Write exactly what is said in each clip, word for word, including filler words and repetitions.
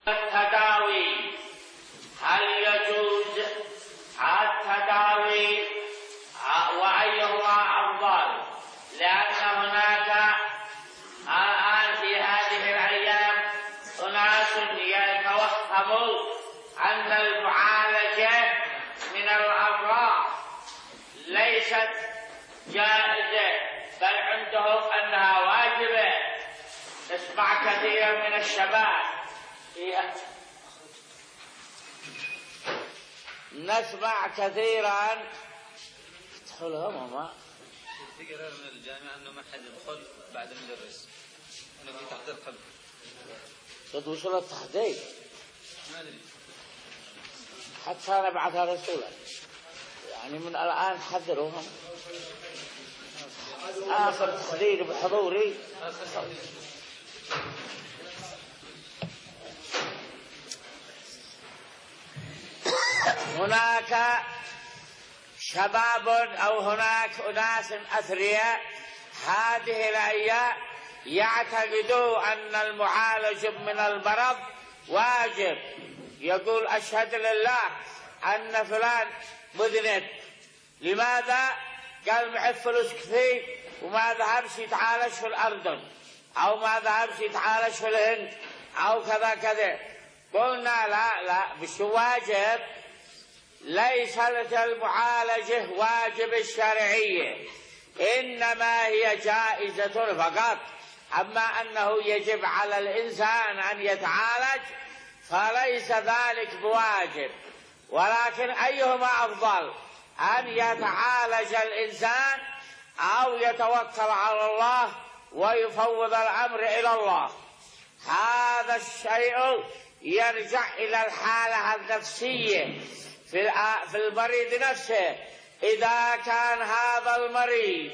التداوي، هل يجوز التداوي وأيهما أفضل؟ لأن هناك الآن في هذه الأيام أناس يتوهموا أن المعالجة من الأمراض ليست جائزة، بل عندهم أنها واجبة. نسمع كثيرا من الشباب نسمع كثيرا تدخلهم وما في قرار من الجامعة أنه ما حد يدخل بعد المدرس، أنه في تحضير قبل. قد وصل التحضير؟ ما أدري، حتى أنا بعثها رسولا، يعني من الآن حذروهم. آخر تحضير بحضوري هناك شباب أو هناك أناس أثرياء هذه الأيام يعتقدوا أن المعالج من المرض واجب. يقول أشهد لله أن فلان مذنب، لماذا؟ قال معه فلوس كثير وما ذهبش يتعالج في الأردن، أو ما ذهبش يتعالج في الهند، أو كذا كذا. قلنا لا لا، مش واجب، ليس المعالجة واجب الشرعية، إنما هي جائزة فقط. أما أنه يجب على الإنسان أن يتعالج فليس ذلك بواجب. ولكن أيهما أفضل، أن يتعالج الإنسان أو يتوكل على الله ويفوض الأمر إلى الله؟ هذا الشيء يرجع إلى الحالة النفسية في المريض نفسه. إذا كان هذا المريض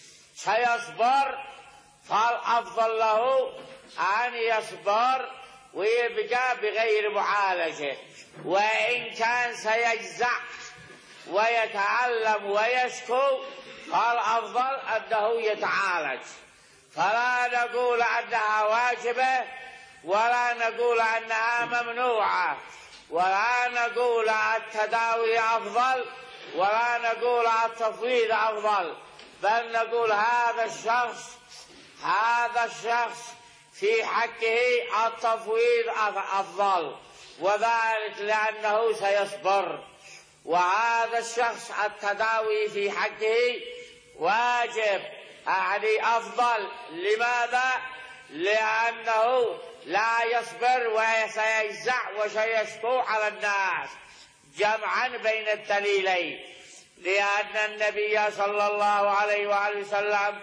سيصبر فالأفضل له أن يصبر ويبقى بغير معالجة، وإن كان سيجزع ويتألم ويشكو فالأفضل أنه يتعالج. فلا نقول أنها واجبة، ولا نقول أنها ممنوعة، ولا نقول التداوي أفضل، ولا نقول التفويض أفضل، بل نقول هذا الشخص هذا الشخص في حقه التفويض أفضل، وذلك لأنه سيصبر. وهذا الشخص التداوي في حقه واجب، يعني أفضل. لماذا؟ لأنه لا يصبر وسيجزع وسيشكو على الناس، جمعا بين الدليلين. لأن النبي صلى الله عليه وآله وسلم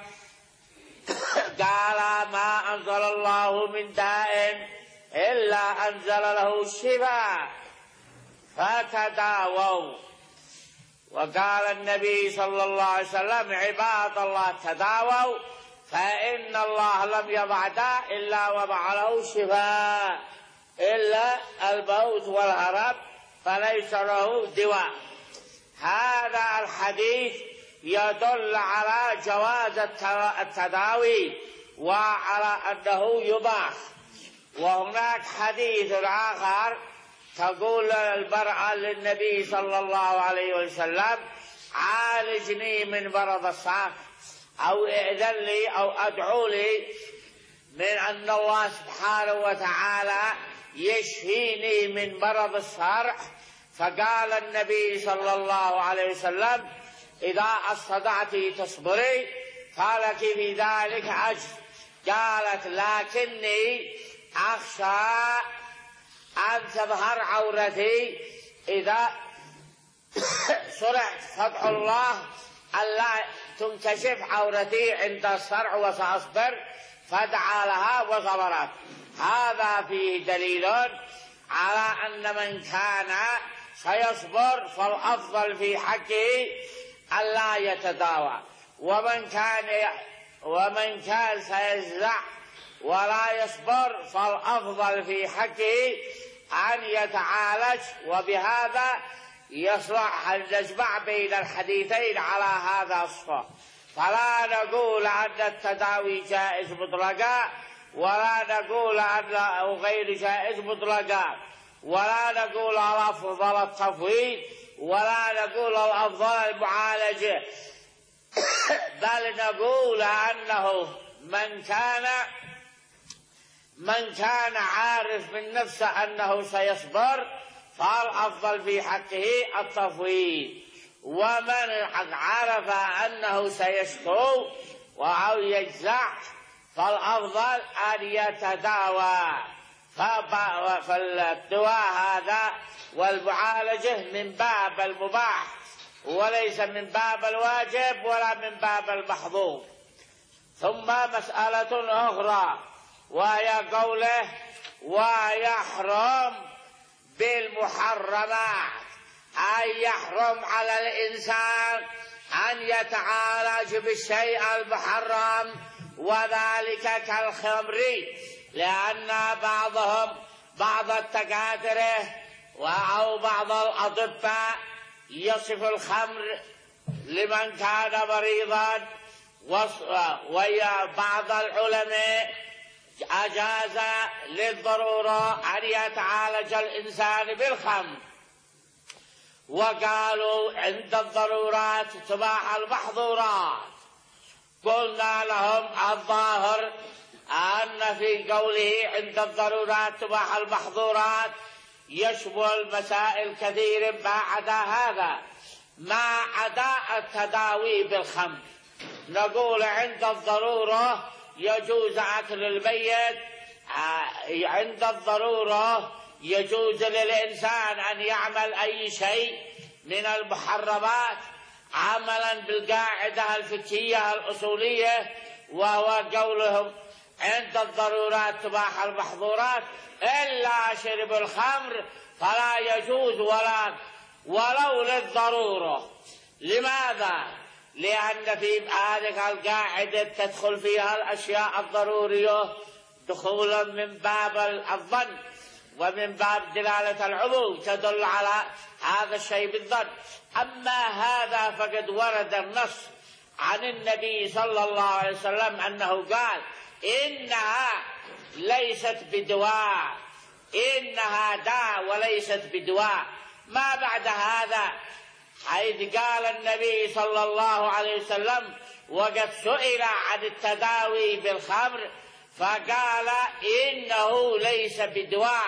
قال ما أنزل الله من داء إلا أنزل له الشفاء فتداووا. وقال النبي صلى الله عليه وسلم عباد الله تداووا فإن الله لم يضع داء إلا وضع له شفاء، إلا الموت والهرب فليس له دواء. هذا الحديث يدل على جواز التداوي وعلى أنه يباح. وهناك حديث آخر تقول المرأة للنبي صلى الله عليه وسلم عالجني من مرض الصرع، أو ائذن لي أو أدعو لي من أن الله سبحانه وتعالى يشفيني من مرض الصرع. فقال النبي صلى الله عليه وسلم إذا استطعت تصبري فلك في ذلك أجر. قالت لكني أخشى أن تظهر عورتي إذا شرعت فتح الله ألا تنكشف عورتي عند الصرع وسأصبر، فدعا لها وصبرت. هذا فيه دليل على أن من كان سيصبر فالأفضل في حقه ألا يتداوى، ومن كان ومن كان سيجزع ولا يصبر فالأفضل في حقه أن يتعالج. وبهذا يصلح أن نجمع بين الحديثين على هذا الصف. فلا نقول أن التداوي جائز مطلقا، ولا نقول أنه غير جائز مطلقا، ولا نقول الأفضل التفويض، ولا نقول الأفضل المعالجة، بل نقول أنه من كان من كان عارف من نفسه أنه سيصبر فالأفضل في حقه التفويض، ومن عرف أنه سيشكو أو يجزع فالأفضل أن يتداوى. فالدواء هذا والمعالجة من باب المباح وليس من باب الواجب ولا من باب المحظور. ثم مسألة أخرى وهي قوله ويحرم بالمحرمات، أي يحرم على الإنسان أن يتعالج بالشيء المحرم، وذلك كالخمر، لأن بعضهم بعض الدكاترة أو بعض الأطباء يصف الخمر لمن كان مريضا، وبعض العلماء أجاز للضرورة أن يتعالج الإنسان بالخمر، وقالوا عند الضرورات تباح المحظورات. قلنا لهم الظاهر أن في قوله عند الضرورات تباح المحظورات يشمل مسائل كثير ما عدا هذا، ما عدا التداوي بالخمر. نقول عند الضرورة يجوز أكل الميت، عند الضرورة يجوز للإنسان أن يعمل أي شيء من المحرمات عملا بالقاعدة الفقهية الأصولية، وهو قولهم عند الضرورات تباح المحظورات إلا شرب الخمر فلا يجوز ولا ولو للضرورة. لماذا؟ لأن في هذه القاعدة تدخل فيها الأشياء الضرورية دخولا من باب الظن ومن باب دلالة العموم تدل على هذا الشيء بالظن. أما هذا فقد ورد النص عن النبي صلى الله عليه وسلم أنه قال إنها ليست بدواء، إنها داء وليست بدواء. ما بعد هذا حيث قال النبي صلى الله عليه وسلم وقد سئل عن التداوي بالخمر فقال إنه ليس بدواء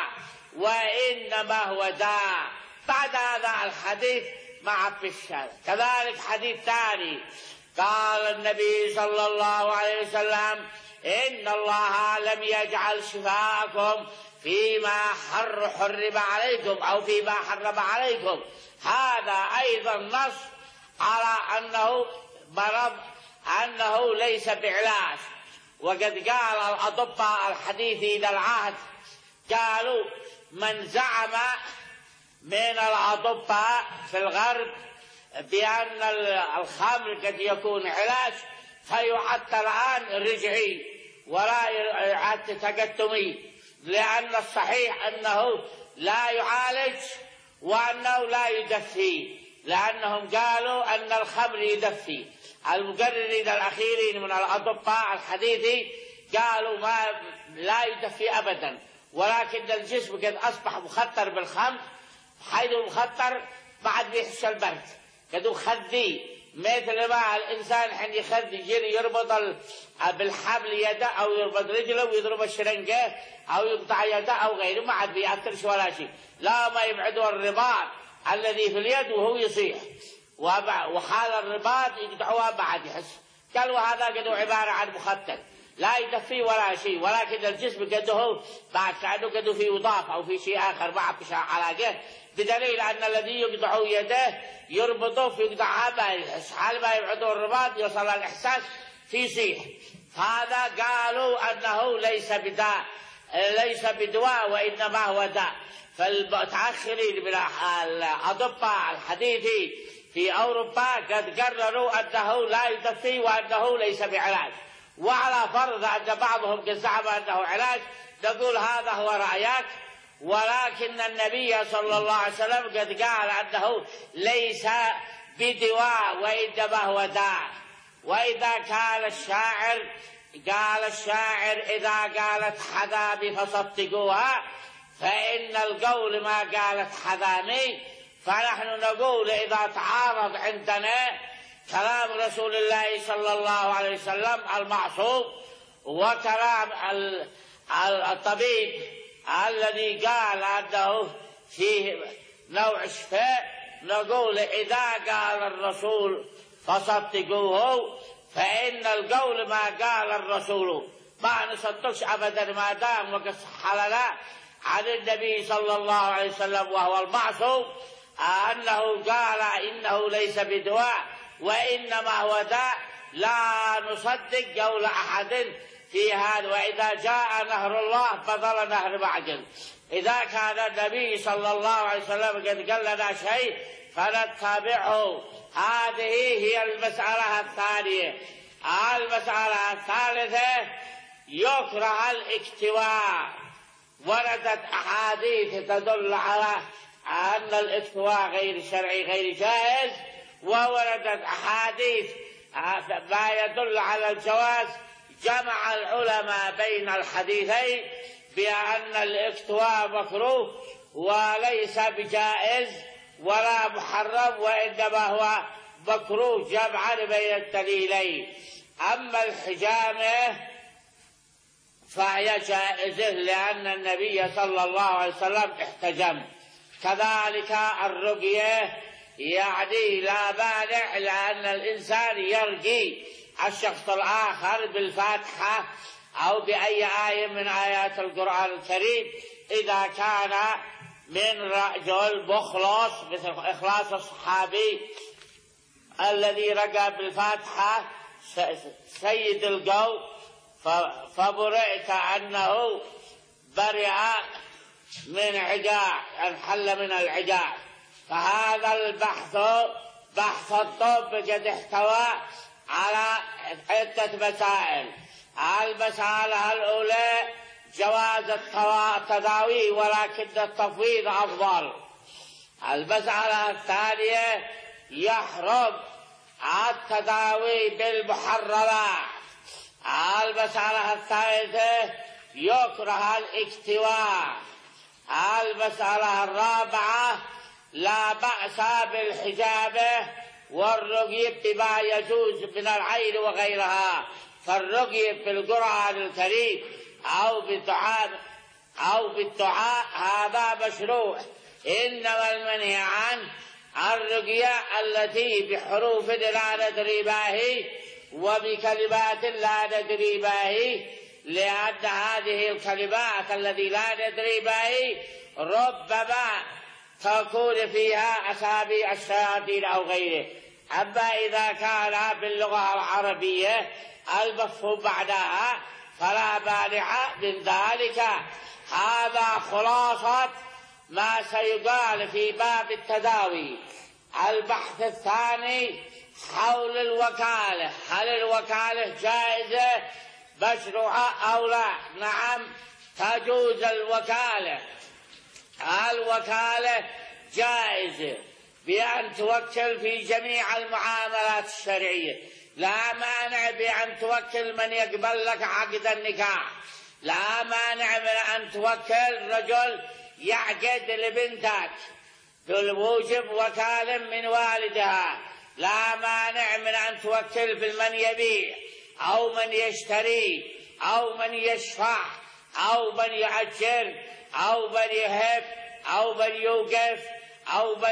وإنما هو داء. بعد هذا الحديث مع الشارع. كذلك حديث ثاني قال النبي صلى الله عليه وسلم إن الله لم يجعل شفاءكم فيما حر حرم عليكم أو فيما حرم عليكم. هذا أيضا نص على أنه مرض، أنه ليس بعلاج. وقد قال الأطباء الحديثين العهد قالوا من زعم من الأطباء في الغرب بأن الخمر قد يكون علاج فيعد الآن رجعي ولا يعد تقدمي، لأن الصحيح أنه لا يعالج وأنه لا يدفي، لأنهم قالوا أن الخمر يدفي. المقررين الأخيرين من الأطباء الحديثي قالوا ما لا يدفي أبدا، ولكن الجسم قد أصبح مخطر بالخمر، حيث مخطر بعد بيحس البرد قد يخذي، مثل ما الإنسان حين يخذي يجري يربط بالحبل يده أو يربط رجله ويضرب الشرنقة أو يقطع يده أو غيره، ما عاد بيأثرش ولا شيء، لا ما يبعدوا الرباط الذي في اليد وهو يصيح، وحال الرباط يقطعوها بعد يحس. قالوا هذا قد عبارة عن مخطر لا يدفي ولا شيء، ولكن الجسم قده بعد كأنه قده في وضاف أو في شيء آخر ما عبش علاقه، بدليل أن الذي يقطع يده يربطه في يقطعها ما يحس، حال ما يبعدوا الرباط يوصل الإحساس في صيح. هذا قالوا أنه ليس بداء ليس بدواء وإنما هو داء. فالمتأخرين من الأطباء الحديثي في أوروبا قد قرروا أنه لا يدفي وأنه ليس بعلاج، وعلى فرض أن بعضهم قد زعم أنه علاج نقول هذا هو رأيك، ولكن النبي صلى الله عليه وسلم قد قال أنه ليس بدواء وإنما هو داء. وإذا كان الشاعر قال الشاعر إذا قالت حذامي فصدقوها فإن القول ما قالت حذامي. فنحن نقول إذا تعارض عندنا كلام رسول الله صلى الله عليه وسلم المعصوم وكلام الطبيب الذي قال أنه فيه نوع شفاء، نقول إذا قال الرسول فصدقوه فإن القول ما قال الرسول، ما نصدقش أبدا ما دام وقد صح لنا عن النبي صلى الله عليه وسلم وهو المعصوم أنه قال إنه ليس بدواء وإنما هو داء، لا نصدق قول أحد في هذا. وإذا جاء نهر الله بطل نهر معجل. إذا كان النبي صلى الله عليه وسلم قد قال لنا شيء فنتبعه. هذه هي المسألة الثانية. المسألة الثالثة يكره الاكتواء. وردت أحاديث تدل على أن الاكتواء غير شرعي غير جائز، ووردت أحاديث ما يدل على الجواز. جمع العلماء بين الحديثين بأن الاكتواء مكروه وليس بجائز ولا محرم، وإنما هو مكروه جمعا بين الدليلين. أما الحجامة فهي جائزة لأن النبي صلى الله عليه وسلم احتجم. كذلك الرقية يعني لا مانع لأن الإنسان يرقي الشخص الآخر بالفاتحة أو بأي آية من آيات القرآن الكريم إذا كان من رجل مخلص مثل إخلاص الصحابي الذي رقى بالفاتحة سيد القوم فبرئت أنه برئ من عجاء، انحل من العجاء. فهذا البحث بحث الطب قد احتوى على عدة مسائل. المسألة الأولى جواز التداوي ولكن التفويض أفضل. المسألة الثانية يحرم التداوي بالمحرمات. المسألة الثالثة يكره الاكتواء. المسألة الرابعة لا بأس بالحجامة والرقي بما يجوز من العين وغيرها، فالرقي بالقرآن الكريم أو بالدعاء أو بالدعاء هذا مشروع. إنما المنهي عنه الرقية التي بحروف لا ندري ما هي وبكلمات لا ندري ما هي، لأن هذه الكلمات التي لا ندري ما هي ربما تكون فيها أسامي الشياطين أو غيره. أما إذا كان باللغة العربية المفهوم معناها فلا مانع من ذلك. هذا خلاصة ما سيقال في باب التداوي. البحث الثاني حول الوكالة، هل الوكالة جائزة مشروعة أو لا؟ نعم تجوز الوكالة. الوكالة جائزة بأن توكل في جميع المعاملات الشرعية، لا مانع بأن توكل من يقبل لك عقد النكاح، لا مانع من أن توكل رجل يعقد لبنتك بالموجب وكالة من والدها، لا مانع من أن توكل بالمن يبيع أو من يشتري أو من يشفع أو من يأجر أو من يهب أو من يوقف أو من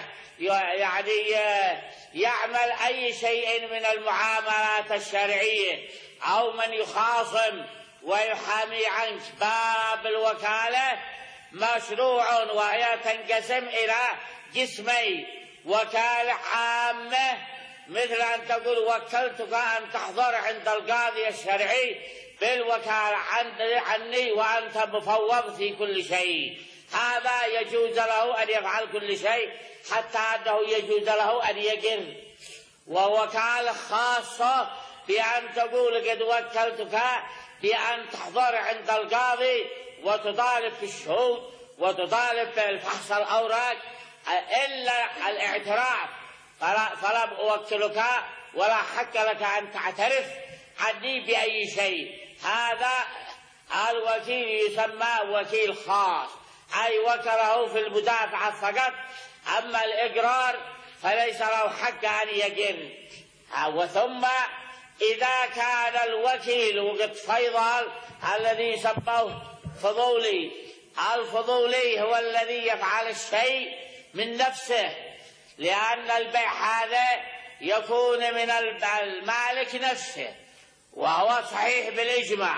يعني يعمل أي شيء من المعاملات الشرعية أو من يخاصم ويحامي عنك. باب الوكالة مشروع وهي تنقسم إلى قسمين: وكالة عامة مثل أن تقول وكلتك أن تحضر عند القاضي الشرعي بالوكالة عني وأنت مفوض في كل شيء، هذا يجوز له أن يفعل كل شيء حتى أنه يجوز له أن يقر. ووكالة خاصة بأن تقول قد وكلتك بأن تحضر عند القاضي وتطالب في الشهود وتطالب بالفحص الأوراق إلا الاعتراف، فلم أوكلك ولا حق لك أن تعترف عني بأي شيء. هذا الوكيل يسمى وكيل خاص، أي وكله في المدافعة فقط، أما الإقرار فليس له حق أن يقر. وثم إذا كان الوكيل وقد فيضل الذي يسموه فضولي، الفضولي هو الذي يفعل الشيء من نفسه، لأن البيع هذا يكون من المالك نفسه وهو صحيح بالإجماع.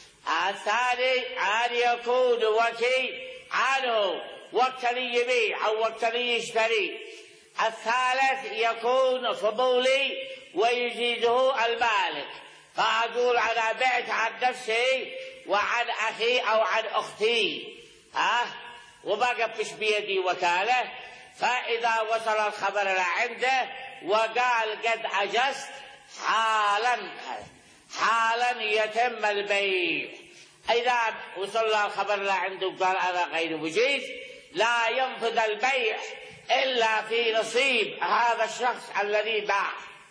الثاني أن يكون وكيل عنه وكل يبيع أو وكل يشتري. الثالث يكون فضولي ويزيده المالك، فأقول أنا بعت عن نفسي وعن أخي أو عن أختي أه وبقى فيش بيدي وكالة، فإذا وصل الخبر لعنده وقال قد عجزت حالا حالا يتم البيع. إذا وصل الخبر لعنده وقال أنا غير مجيز لا ينفذ البيع إلا في نصيب هذا الشخص الذي باع،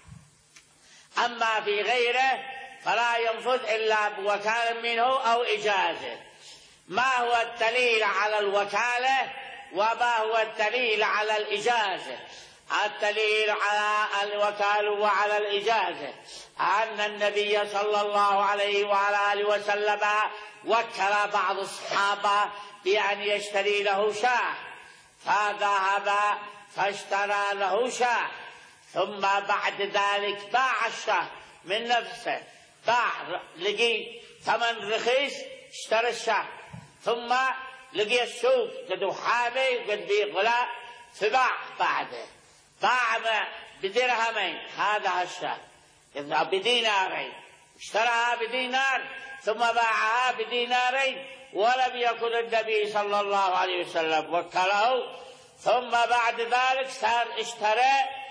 أما في غيره فلا ينفذ إلا بوكالة منه أو إجازة. ما هو الدليل على الوكالة وما هو الدليل على الإجازة؟ الدليل على الوكالة وعلى الإجازة أن النبي صلى الله عليه وعلى آله وسلم وكل بعض الصحابة بأن يشتري له شاة، فذهب فاشترى له شاة، ثم بعد ذلك باع الشاة من نفسه، باع لقي ثمن رخيص اشترى الشاة، ثم لقي السوق قد حامي وقد بيه غلاء فباع بعده، باع بدرهمين هذا الشاة بدينارين، اشتراها بدينار ثم باعها بدينارين، ولم يكن النبي صلى الله عليه وسلم وكله. ثم بعد ذلك صار اشترى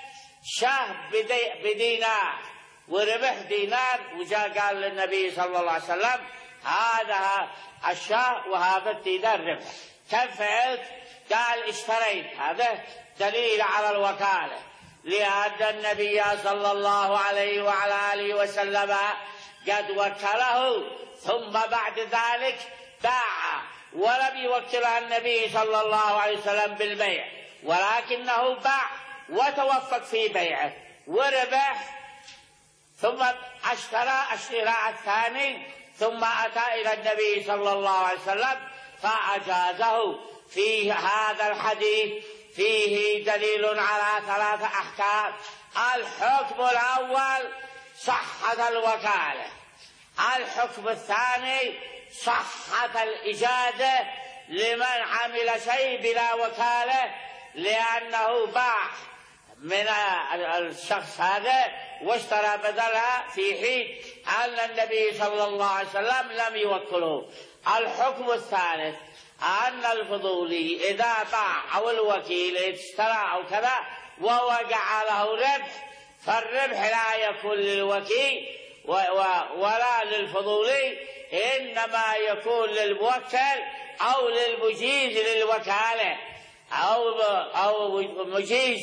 شاه بدينار وربح دينار، وجاء قال للنبي صلى الله عليه وسلم هذا الشاه وهذا الدينار ربح، كم فعلت؟ قال اشتريت. هذا دليل على الوكالة، لأن النبي صلى الله عليه وعلى آله وسلم قد وكله ثم بعد ذلك باع، ولم يوكله النبي صلى الله عليه وسلم بالبيع، ولكنه باع وتوفق في بيعه وربح، ثم اشترى الشراء الثاني، ثم أتى إلى النبي صلى الله عليه وسلم فأجازه. في هذا الحديث فيه دليل على ثلاثة أحكام. الحكم الأول صحة الوكالة، الحكم الثاني صحة الإجازة لمن عمل شيء بلا وكالة، لأنه باع من الشخص هذا واشترى بدلها في حين أن النبي صلى الله عليه وسلم لم يوكله. الحكم الثالث أن الفضولي إذا باع أو الوكيل اشترى أو كذا ووقع له ربح، فالربح لا يكون للوكيل ولا للفضولي، إنما يكون للموكل أو للمجيز للوكالة أو أو مجيز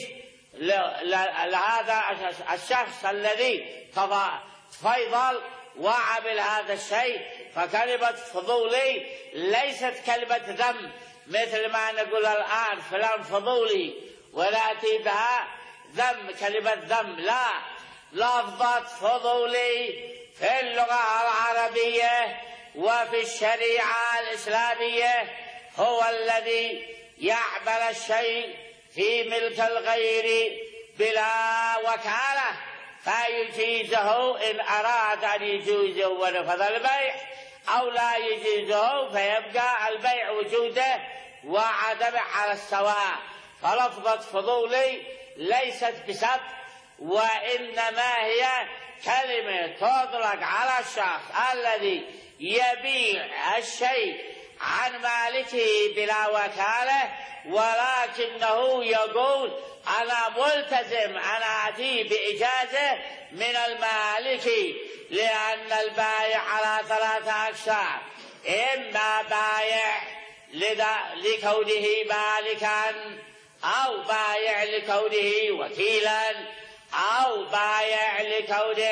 لهذا الشخص الذي تفضل وعمل هذا الشيء. فكلمة فضولي ليست كلمة ذم مثل ما نقول الآن فلان فضولي ونأتي بها ذم كلمة ذم، لا، لفظة فضولي في اللغة العربية وفي الشريعة الإسلامية هو الذي يعمل الشيء في ملك الغير بلا وكالة فيجيزه إن أراد أن يجوزه ونفذ البيع، أو لا يجيزه فيبقى البيع وجوده وعدمه على السواء. فلفظة فضولي ليست بسب، وإنما هي كلمة تطلق على الشخص الذي يبيع الشيء عن مالكه بلا وكالة، ولكنه يقول أنا ملتزم أنا أتي بإجازة من المالك، لأن البائع على ثلاثة أقسام: إما بائع لكونه مالكا، أو بائع لكونه وكيلا، أو بائع لكونه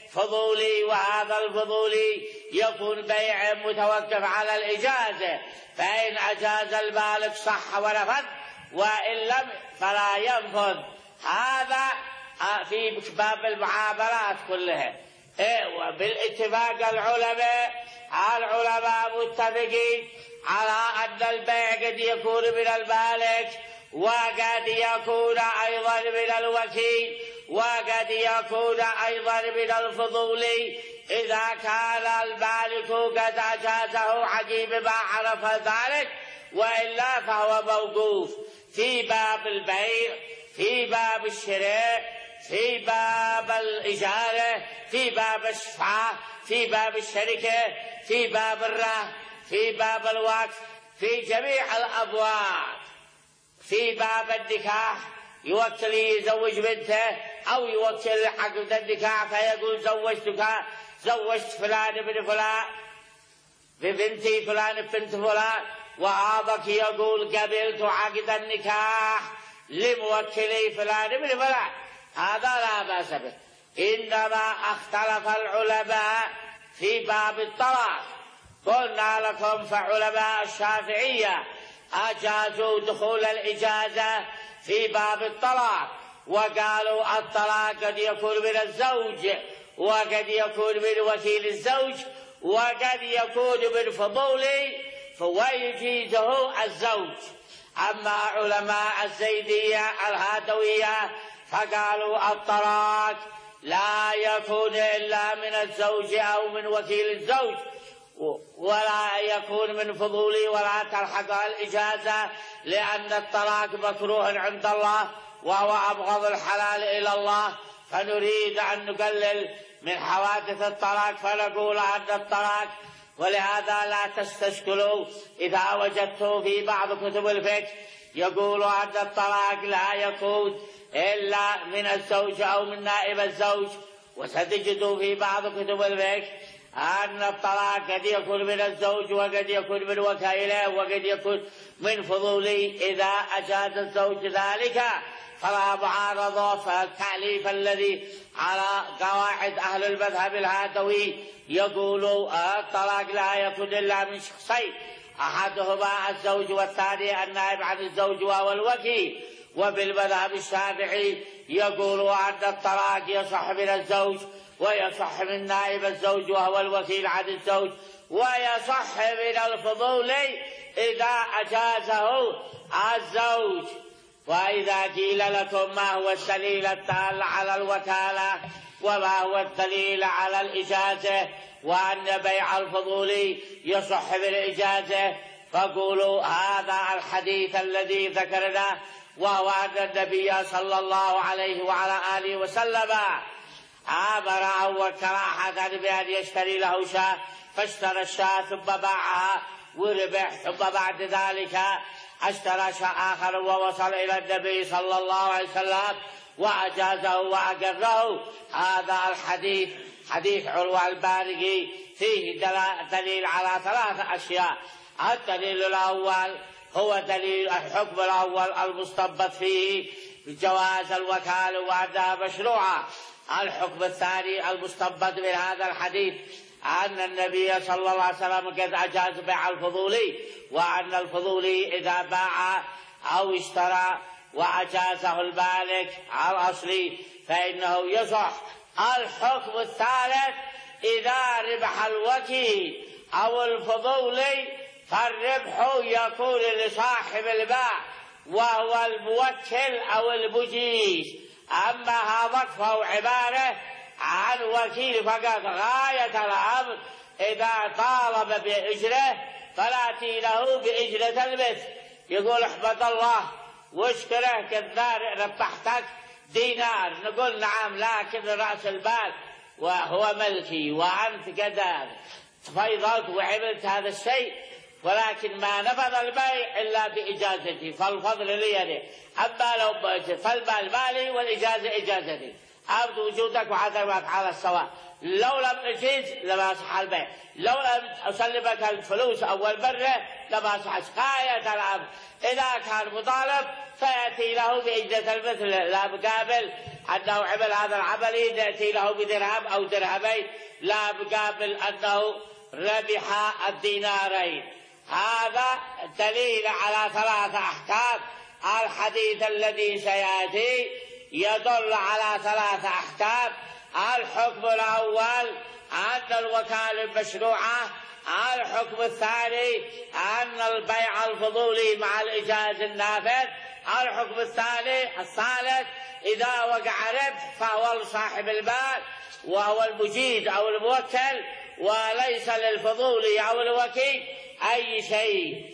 فضولي، وهذا الفضولي يكون بيع متوقف على الإجازة، فإن أجاز المالك صح ونفذ، وإن لم فلا ينفذ. هذا في باب المعاملات كلها. وبالاتفاق العلماء العلماء متفقين على أن البيع قد يكون من المالك وقد يكون أيضا من الوكيل وقد يكون أيضا من الفضولي، إذا كان المالك قد أجازه عقب ما عرف ذلك، وإلا فهو موقوف في باب البيع، في باب الشراء، في باب الإجارة، في باب الشفعة، في باب الشركة، في باب الرهن، في باب الوقف، في جميع الأبواب. في باب النكاح يوكل يزوج بنته أو يوكل عقد النكاح فيقول زوجتك زوجت فلان بن فلان ببنتي فلان بنت فلان، وهذاك يقول قبلت عقد النكاح لموكلي فلان بن فلان، هذا لا بأس به. إنما اختلف العلماء في باب الطلاق. قلنا لكم فعلماء الشافعية أجازوا دخول الإجازة في باب الطلاق، وقالوا الطلاق قد يكون من الزوج وقد يكون من وكيل الزوج وقد يكون من فضولي ويجيزه الزوج. أما علماء الزيدية الهادوية فقالوا الطلاق لا يكون إلا من الزوج أو من وكيل الزوج، ولا يكون من فضولي ولا تلحق الإجازة، لأن الطلاق مكروه عند الله وهو أبغض الحلال إلى الله، فنريد أن نقلل من حوادث الطلاق فنقول أن الطلاق. ولهذا لا تستشكلوا إذا وجدتم في بعض كتب الفقه يقول أن الطلاق لا يكون إلا من الزوج أو من نائب الزوج، وستجدوا في بعض كتب الفقه أن الطلاق قد يكون من الزوج وقد يكون من وكيله وقد يكون من فضولي إذا أجاز الزوج ذلك فلا معارضة. فالتعليف الذي على قواعد أهل المذهب الهادوي يقول الطلاق لا يكون إلا من شخصين، أحدهما الزوج والثاني النائب عن الزوج وهو الوكيل. وبالمذهب الشافعي يقول أن الطلاق يصح من الزوج ويصح من نائب الزوج وهو الوكيل عن الزوج، ويصح من الفضولي إذا أجازه الزوج. وإذا قيل لكم ما هو الدليل الدال على الوكالة وما هو الدليل على الإجازة وأن بيع الفضولي يصح بالإجازة، فقولوا هذا الحديث الذي ذكرنا، وهو أن النبي صلى الله عليه وعلى آله وسلم أمره وكراهة بأن يشتري له شاة، فاشترى الشاة ثم باعها وربح، ثم بعد ذلك اشترى شاة آخر ووصل إلى النبي صلى الله عليه وسلم وأجازه وأقره. هذا الحديث حديث عروة البارقي فيه دليل على ثلاث أشياء. الدليل الأول هو دليل الحكم الأول المستنبط فيه بجواز الوكالة وأنها مشروعة. الحكم الثاني المستنبط من هذا الحديث أن النبي صلى الله عليه وسلم قد أجاز بيع الفضولي، وأن الفضولي إذا باع أو اشترى وأجازه المالك الأصلي فإنه يصح. الحكم الثالث إذا ربح الوكيل أو الفضولي فالربح يكون لصاحب الباع وهو الموكل أو المجيز. أما هذا فهو عبارة عن وكيل فقط. غاية الأمر إذا طالب بأجره فلاتي له بأجرة المثل، يقول احمد الله واشكره كالنار ربحتك دينار، نقول نعم لكن رأس المال وهو ملكي وأنت كذا تفيضت وعملت هذا الشيء، ولكن ما نفذ البيع إلا بإجازتي فالفضل لي. أما لو فالمال مالي والإجازة إجازتي، أرد وجودك وعدمك على السواء. لو لم أجيز لما صح البيع، لو لم أسلمك الفلوس أول مرة لما صح. غاية الأمر إذا كان مطالب فيأتي له بإجرة المثل لا مقابل أنه عمل هذا العمل يأتي له بدرهم أو درهمين لا مقابل أنه ربح الدينارين. هذا دليل على ثلاث أحكام. الحديث الذي سيأتي يدل على ثلاث أحكام. الحكم الأول أن الوكالة مشروعة. الحكم الثاني أن البيع الفضولي مع الإجازة النافذ. الحكم الثاني الثالث إذا وقع ربح فهو لصاحب المال وهو المجيد أو الموكل وليس للفضولي أو الوكيل أي شيء.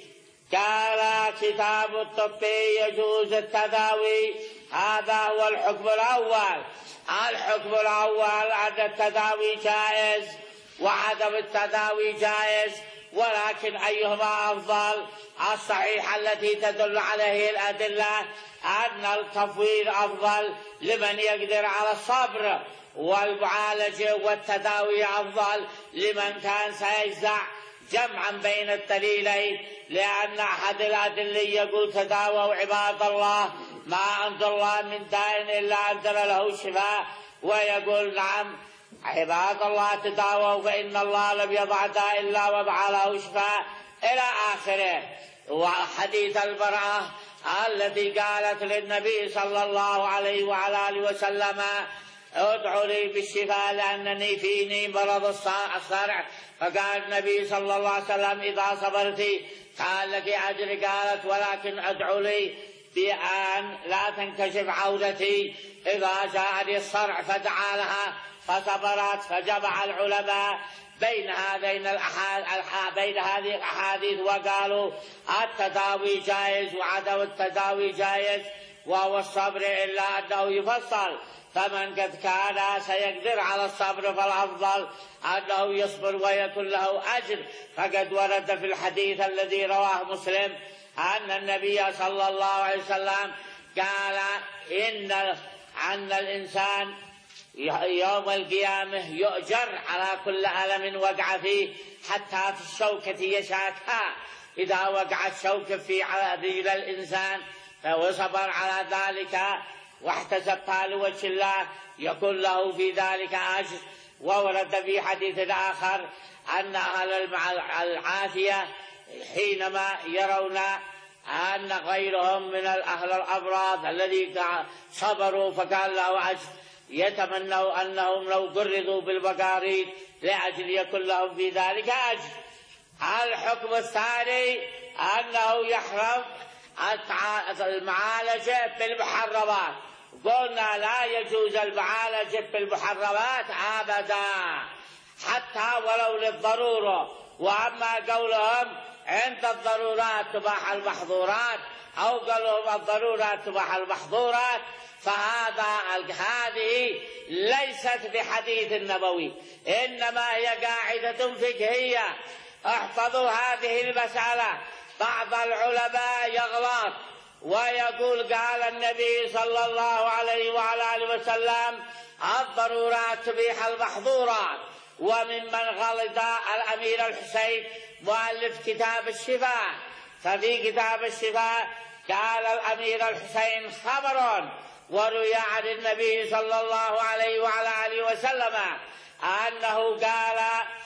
قال كتاب الطب يجوز التداوي. هذا هو الحكم الأول. الحكم الأول أن التداوي جائز وعدم التداوي جائز، ولكن أيهما أفضل؟ الصحيح التي تدل عليه الأدلة أن التفويض أفضل لمن يقدر على الصبر، والمعالجة والتداوي أفضل لمن كان سيجزع جمعا بين الدليلين، لأن أحد الأدلة يقول تداووا عباد الله ما أنزل الله من داء إلا أنزل له الشفاء، ويقول نعم عباد الله تداووا فإن الله لم يضع داء إلا وضع له شفاء إلى آخره. وحديث المرأة التي قالت للنبي صلى الله عليه وعلى آله وسلم ادعوا لي بالشفاء لأنني فيني مرض الصرع، فقال النبي صلى الله عليه وسلم إذا صبرتي قال لك أجر، قالت ولكن ادعوا لي بأن لا تنكشف عودتي إذا جاءني الصرع، فدعا لها فصبرت. فجمع العلماء بين هذين الأحاديث بين هذه الأحاديث وقالوا التداوي جائز وعدم التداوي جائز، وهو الصبر إلا أنه يفصل. فمن قد كان سيقدر على الصبر فالأفضل أنه يصبر ويكون له أجر. فقد ورد في الحديث الذي رواه مسلم أن النبي صلى الله عليه وسلم قال إن أن الإنسان يوم القيامة يؤجر على كل ألم وقع فيه حتى في الشوكة يشاكها. إذا وقعت شوكة في رجل الإنسان وصبر على ذلك واحتسبها لوجه الله يكون له في ذلك أجر. وورد في حديث آخر أن أهل العافية حينما يرون أن غيرهم من الأهل الأبرار الذي صبروا فقال له أجر يتمنوا أنهم لو قرضوا بالبقاريد لأجل يكون لهم في ذلك أجر. الحكم الثاني أنه يحرم المعالجة بالمحرمات. قلنا لا يجوز المعالجة بالمحرمات أبدا حتى ولو للضرورة. وأما قولهم عند الضرورات تباح المحظورات أو قولهم الضرورات تباح المحظورات فهذا هذه ليست بحديث النبوي، إنما هي قاعدة فقهية. احفظوا هذه المسألة. بعض العلماء يغلط ويقول قال النبي صلى الله عليه وعلى آله وسلم الضرورات تبيح المحظورات. وممن غلط الأمير الحسين مؤلف كتاب الشفاء، ففي كتاب الشفاء قال الأمير الحسين خبر وروي عن النبي صلى الله عليه وعلى آله وسلم أنه قال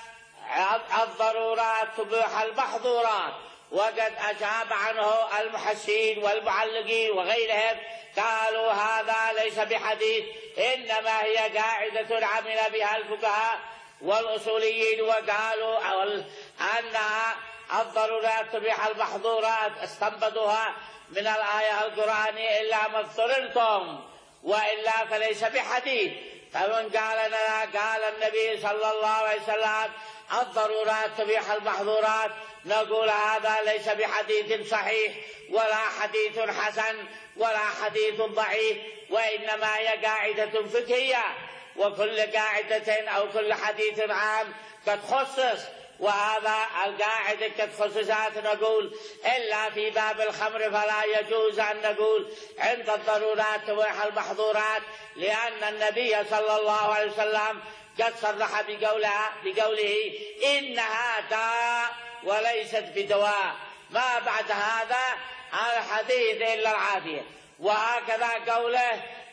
الضرورات تبيح المحظورات. وقد أجاب عنه المحسين والمعلقين وغيرهم قالوا هذا ليس بحديث، إنما هي قاعدة عمل بها الفقهاء والأصوليين وقالوا أنها الضرورات تبيح المحظورات استنبطوها من الآية القرآنية إلا ما اضطررتم وإلا فليس بحديث. فمن قال لنا قال النبي صلى الله عليه وسلم الضرورات تبيح المحظورات نقول هذا ليس بحديث صحيح ولا حديث حسن ولا حديث ضعيف، وإنما هي قاعدة فقهية، وكل قاعدة أو كل حديث عام قد خصص، وهذا القاعدة قد خصصت نقول إلا في باب الخمر فلا يجوز أن نقول عند الضرورات تبيح المحظورات، لأن النبي صلى الله عليه وسلم قد صرح بقولها بقوله إنها داء وليست بدواء، ما بعد هذا الحديث إلا العافية. وهكذا قوله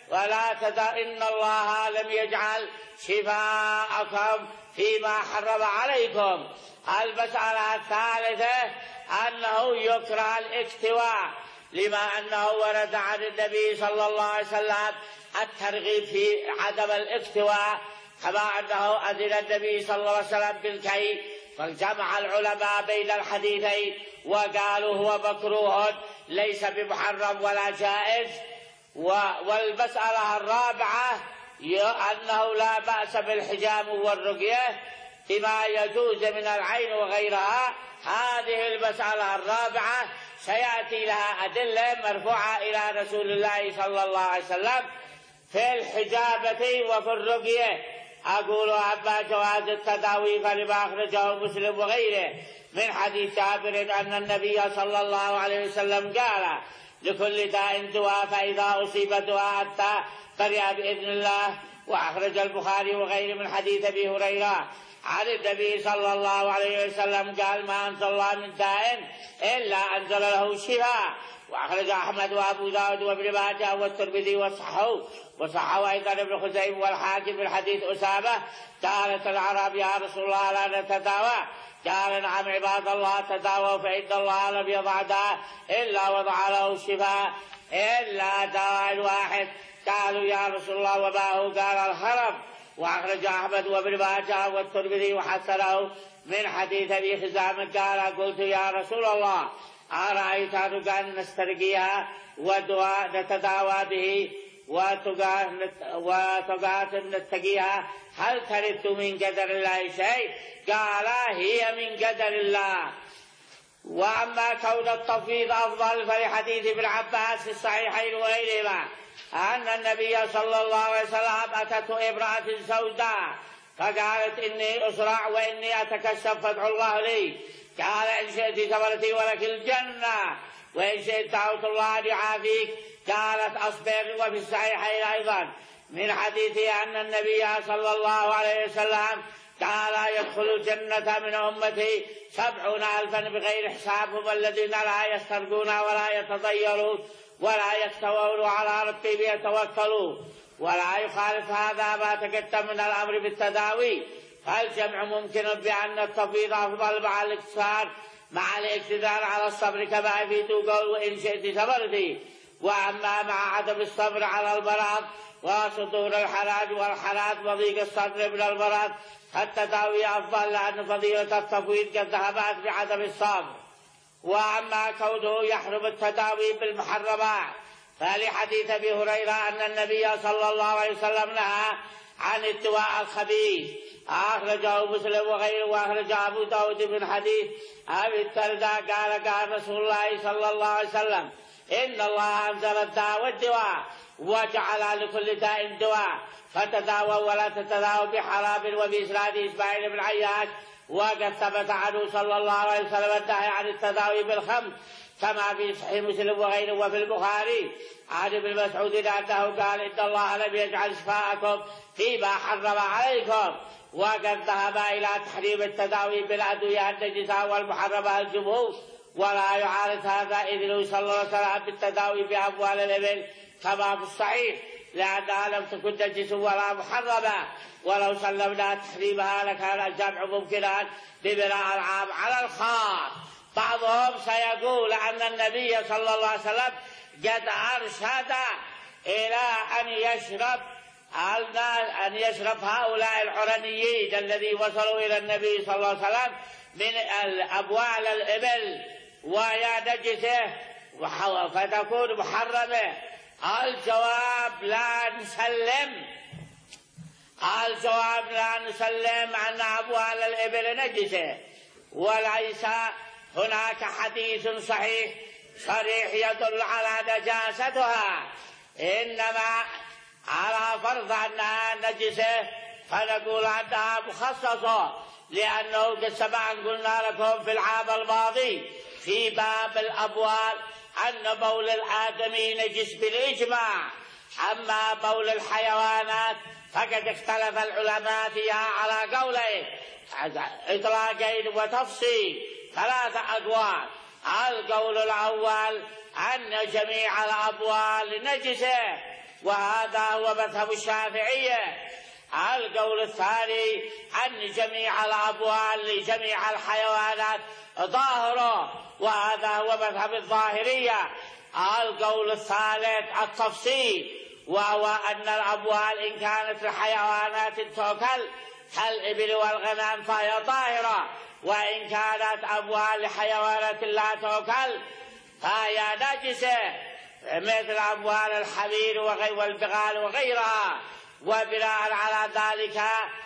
ولا تدع إن الله لم يجعل شفاءكم فيما حرم عليكم. المسألة الثالثة أنه يكره الاكتواء، لما أنه ورد عن النبي صلى الله عليه وسلم الترغيب في عدم الاكتواء، كما أنه أذن النبي صلى الله عليه وسلم بالكي، فجمع العلماء بين الحديثين وقالوا هو مكروه ليس بمحرم ولا جائز. والمسألة الرابعة أنه لا بأس بالحجام والرقية بما يجوز من العين وغيرها. هذه المسألة الرابعة سيأتي لها أدلة مرفوعة إلى رسول الله صلى الله عليه وسلم في الحجابة وفي الرقية. أقول أما جواز التداوي فلما أخرجه مسلم وغيره من حديث جابر أن النبي صلى الله عليه وسلم قال لكل داء دواء، فإذا أصيب دواء الداء برئ بإذن الله. وأخرج البخاري وغيره من حديث أبي هريرة عن النبي صلى الله عليه وسلم قال ما أنزل الله من داء إلا أنزل له شفاء. وأخرج أحمد وأبو داود وابن ماجه والترمذي وصححه وصححه أيضا ابن خزيمة والحاكم من حديث أسامة قالت الأعراب يا رسول الله لا نتداوى؟ قال نعم عباد الله تداووا فإن الله لم يضع داء إلا وضع له الشفاء إلا داء واحد. قالوا يا رسول الله وما هو؟ قال الهرم. وأخرج أحمد وابن ماجه والترمذي وحسنه من حديث أبي خزامة قال قلت يا رسول الله أرأيت أن نسترقيها ودواء نتداوى به وتقات نتقيها هل ترد من قدر الله شيء؟ قال هي من قدر الله. وأما كون التفويض أفضل فلحديث ابن عباس في الصحيحين وغيرهما أن النبي صلى الله عليه وسلم أتته امرأة سوداء فقالت إني أسرع وإني أتكشف فادعو الله لي. قال إن شئت صبرتي ولك الجنة وإن شئت دعوت الله أن يعافيك. قالت أصبر. وفي الصحيحين أيضا من حديث أن النبي صلى الله عليه وسلم قال يدخل الجنة من أمتي سبعون ألفا بغير حساب هم الذين لا يسترقون ولا يتضيرون ولا يكتوون على ربهم يتوكلون. ولا يخالف هذا ما تقدم من الأمر بالتداوي. فالجمع ممكن بأن التفويض أفضل مع الاقتصار مع الاقتدار على الصبر كما يفيد قول وإن شئت صبرتي. وأما مع عدم الصبر على المرض وصدور الحراج والحرات وضيق الصدر من المرض التداوي أفضل لأن فضيلة التفويض قد ذهبت بعدم الصبر. وأما كونه يحرم التداوي بالمحرمات فلحديث أبي هريرة أن النبي صلى الله عليه وسلم نهى عن الدواء الخبيث أخرجه مسلم وغيره. وأخرج أبو داود من حديث أبي الدرداء قال قال رسول الله صلى الله عليه وسلم إن الله أنزل الداء والدواء وجعل لكل داء دواء فتداووا ولا تتداووا بحرام. وبإسناد إسماعيل بن عياش وقد ثبت عنه صلى الله عليه وسلم النهي عن التداوي بالخمر كما في صحيح مسلم وغيره. وفي البخاري عن ابن مسعود أنه قال إن الله لم يجعل شفاءكم فيما حرم عليكم. وقد ذهب إلى تحريم التداوي بالأدوية النجسة والمحرمة الجمهور. ولا يعارض هذا إذن صلى الله عليه وسلم بالتداوي بأموال الإبل كما في الصحيح لأنها لم تكن نجس ولا محرمة. ولو سلمنا تحريمها لكان الجمع ممكنا ببناء العام على الخاص. بعضهم سيقول أن النبي صلى الله عليه وسلم قد أرشد إلى أن يشرب أن يشرب هؤلاء العرنيين الذي وصلوا إلى النبي صلى الله عليه وسلم من أبوال الإبل وهي نجسة فتكون محرمة. الجواب لا نسلم الجواب لا نسلم أن أبوال الإبل نجسة، وليس هناك حديث صحيح صريح يدل على نجاستها، إنما على فرض أنها نجسة فنقول أنها مخصصة، لأنه قد سبق أن قلنا لكم في العام الماضي في باب الأبوال أن بول الآدمي نجس بالإجماع. أما بول الحيوانات فقد اختلف العلماء فيها على قولين إطلاقين وتفصيل ثلاثة أقوال. القول الأول أن جميع الأبوال نجسة وهذا هو مذهب الشافعية. القول الثاني أن جميع الأبوال لجميع الحيوانات ظاهرة، وهذا هو مذهب الظاهرية. القول الثالث التفصيل، وهو أن الأبوال إن كانت لحيوانات تؤكل كالإبل والغنم فهي طاهرة، وإن كانت أبوال لحيوانات لا تؤكل فهي نجسة، مثل أبوال الحمير والبغال وغيرها. وبناء على ذلك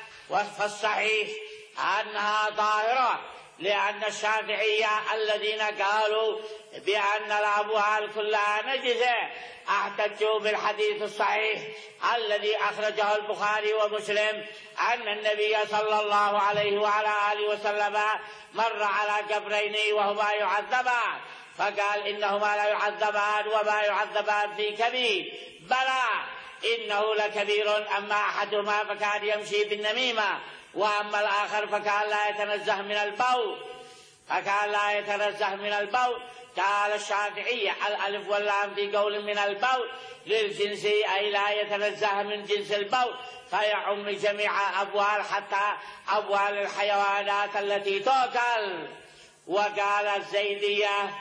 فالصحيح أنها طاهرة، لأن الشافعية الذين قالوا بأن الأبوال كلها نجسة احتجوا بالحديث الصحيح الذي أخرجه البخاري ومسلم أن النبي صلى الله عليه وعلى آله وسلم مر على قبرين وهما يعذبان، فقال إنهما لا يعذبان وما يعذبان في كبير، بلى إنه لكبير، أما أحدهما فكان يمشي بالنميمة، وأما الآخر فكان لا يتنزه من البول فكان لا يتنزه من البول. قال الشافعية الألف واللام في قول من البول للجنس، أي لا يتنزه من جنس البول، فيعم جميع أبوال حتى أبوال الحيوانات التي تؤكل. وقال الزيدية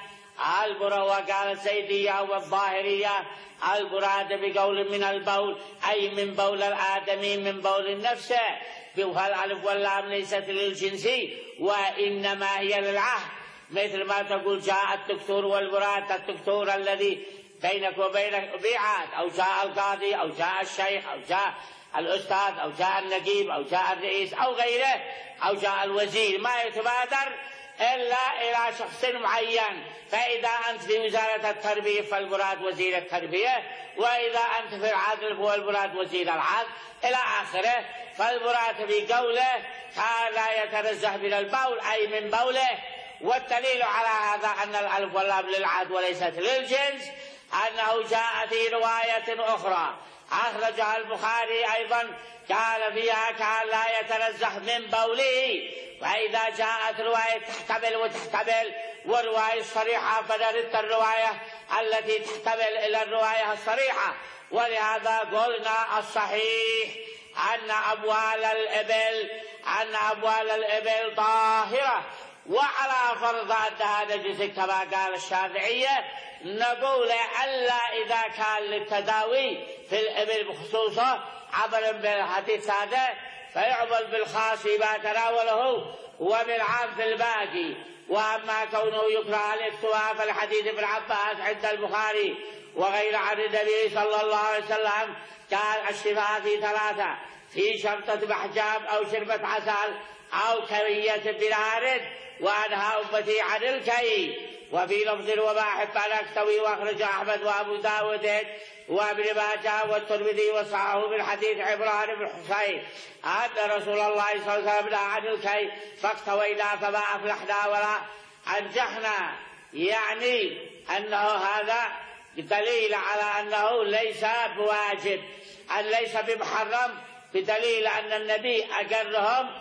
وقال الزيدية والظاهرية المراد بقول من البول أي من بول الآدمي من بول النفس، والألف واللام ليست للجنس وإنما هي للعهد، مثل ما تقول جاء الدكتور، والمراد الدكتور الذي بينك وبينك بيعات، أو جاء القاضي أو جاء الشيخ أو جاء الأستاذ أو جاء النقيب أو جاء الرئيس أو غيره أو جاء الوزير، ما يتبادر إلا إلى شخص معين. فإذا أنت في وزارة التربية فالمراد وزير التربية، وإذا أنت في العدل فهو المراد وزير العدل إلى آخره. فالمراد بقوله كان لا يتنزه من البول أي من بوله. والدليل على هذا أن الألف واللام للعهد وليست للجنس أنه جاء في رواية أخرى أخرجها البخاري أيضا قال فيها كان لا يتنزه من بوله. وإذا جاءت رواية تحتمل وتحتمل ورواية صريحة فنرد الرواية التي تحتمل إلى الرواية الصريحة. ولهذا قلنا الصحيح أن أبوال الإبل أن أبوال الإبل طاهرة، وعلى فرض أنها نجس كما قال الشافعية نقول ألا إذا كان للتداوي في الإبل بخصوصه عملا بالحديث هذا فيعمل بالخاص ما تناوله وبالعام في الباقي. وأما كونه يكره الاكتواء فالحديث ابن عباس عند البخاري وغير عن النبي صلى الله عليه وسلم قال الشفاء في ثلاثة: في شرطة محجاب أو شربة عسل أو كرية بنار، وأنهى أمتي عن الكي. وفي لفظ وما أحب أن أكتوي، وأخرج أحمد وأبو داود وابن ماجه والترمذي وصححه من حديث عمران بن حسين أن رسول الله صلى الله عليه وسلم نهى عن الكي فاكتوينا فما أفلحنا ولا أنجحنا، يعني أنه هذا بدليل على أنه ليس بواجب أن ليس بمحرم، بدليل أن النبي أقرهم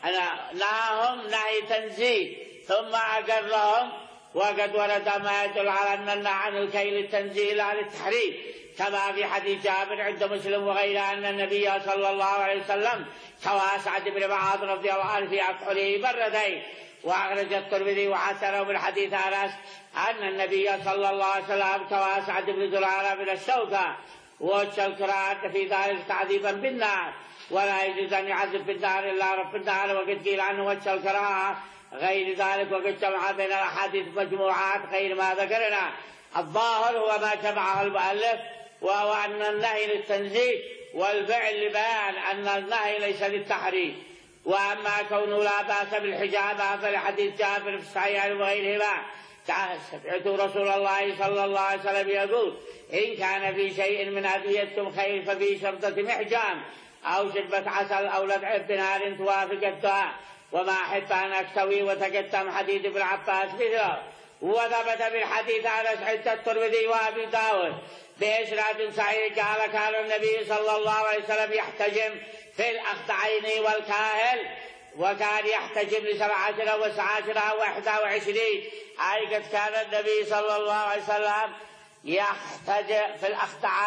نهاهم نهي تنزيه ثم أقرهم. وقد ورد ما يدل على أن النهي عن الكي للتنزيه لا للتحريم، كما في حديث جابر عند مسلم وغيره أن النبي صلى الله عليه وسلم كوى سعد بن معاذ رضي الله عنه في أكحله مرتين. وأخرج الترمذي وحسنه من حديث أنس أن النبي صلى الله عليه وسلم كوى سعد بن زرارة من الشوكة، والشوكة في ذلك تعذيبا بالنار، ولا يجوز أن يعذب بالنار إلا رب النار. وقد قيل عنه والشوكة غير ذلك، وقد جمع بين الأحاديث مجموعات غير ما ذكرنا. الظاهر هو ما جمعه المؤلف، وهو أن النهي للتنزيه والفعل لبيان أن النهي ليس للتحريم. وأما كونه لا بأس بالحجامة فلحديث جابر في الصحيح وغيرهما سمعت رسول الله صلى الله عليه وسلم يقول: إن كان في شيء من أدويتكم خير ففي شرطة محجام أو شربة عسل أو لدع بنار توافق الدعاء. وما أحب أن أكتوي. وتقدم حديث ابن عباس مثله. وثبت بالحديث أنس عند الترمذي وأبي داود بإسناد صحيح قال: كان النبي صلى الله عليه وسلم يحتجم في الأخدعين والكاهل، وكان يحتجم لسبع عشرة وتسع عشرة وإحدى وعشرين، أي قد كان النبي صلى الله عليه وسلم يحتجم في الأخدعان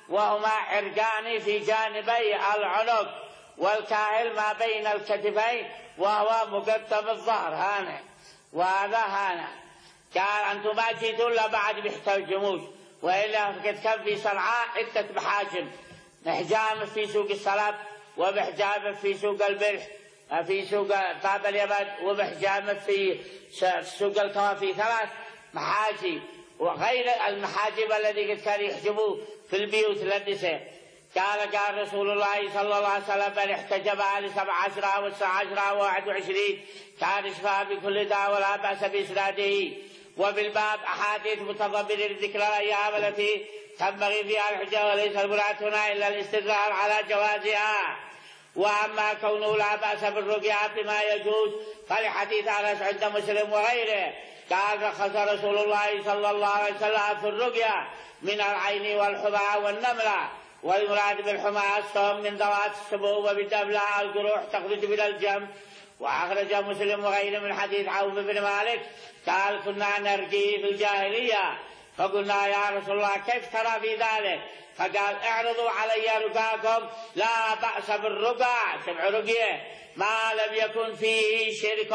وهما عرقان في جانبي العنق، والكاهل ما بين الكتفين وهو مقدم الظهر هنا وهذا هنا. قال أنتم ما جيتوا إلا بعد بيحتجموش، وإلا قد كان في صنعاء عدة محاجم، محجام في سوق السلف، ومحجام في سوق البلح، في سوق باب اليمن، ومحجام في سوق الكوافي، ثلاث محاجم وغير المحاجم الذي قد كانوا يحجبوا في البيوت للنساء. قال قال رسول الله صلى الله عليه وسلم من احتجب على سبع عشرة وتسع عشرة وواحد وعشرين كان شفاء بكل داء ولا بأس بإسناده. وبالباب أحاديث متضمنة لذكر الأيام التي تنبغي فيها الحجة، وليس المراد هنا إلا الاستدلال على جوازها. وأما كونه لا بأس بالرقية بما يجوز فلحديث أنس عند مسلم وغيره قال رخص رسول الله صلى الله عليه وسلم في الرقية من العين والحمى والنملة، والمراد بالحمى السهم من ذوات السبوع، وبالدبلة الجروح تخرج من الجنب. وأخرج مسلم وغيره من حديث عوف بن مالك قال كنا نرقي في الجاهلية فقلنا يا رسول الله كيف ترى في ذلك؟ فقال اعرضوا علي رقاكم لا بأس بالرقى، سبع رقية ما لم يكن فيه شرك.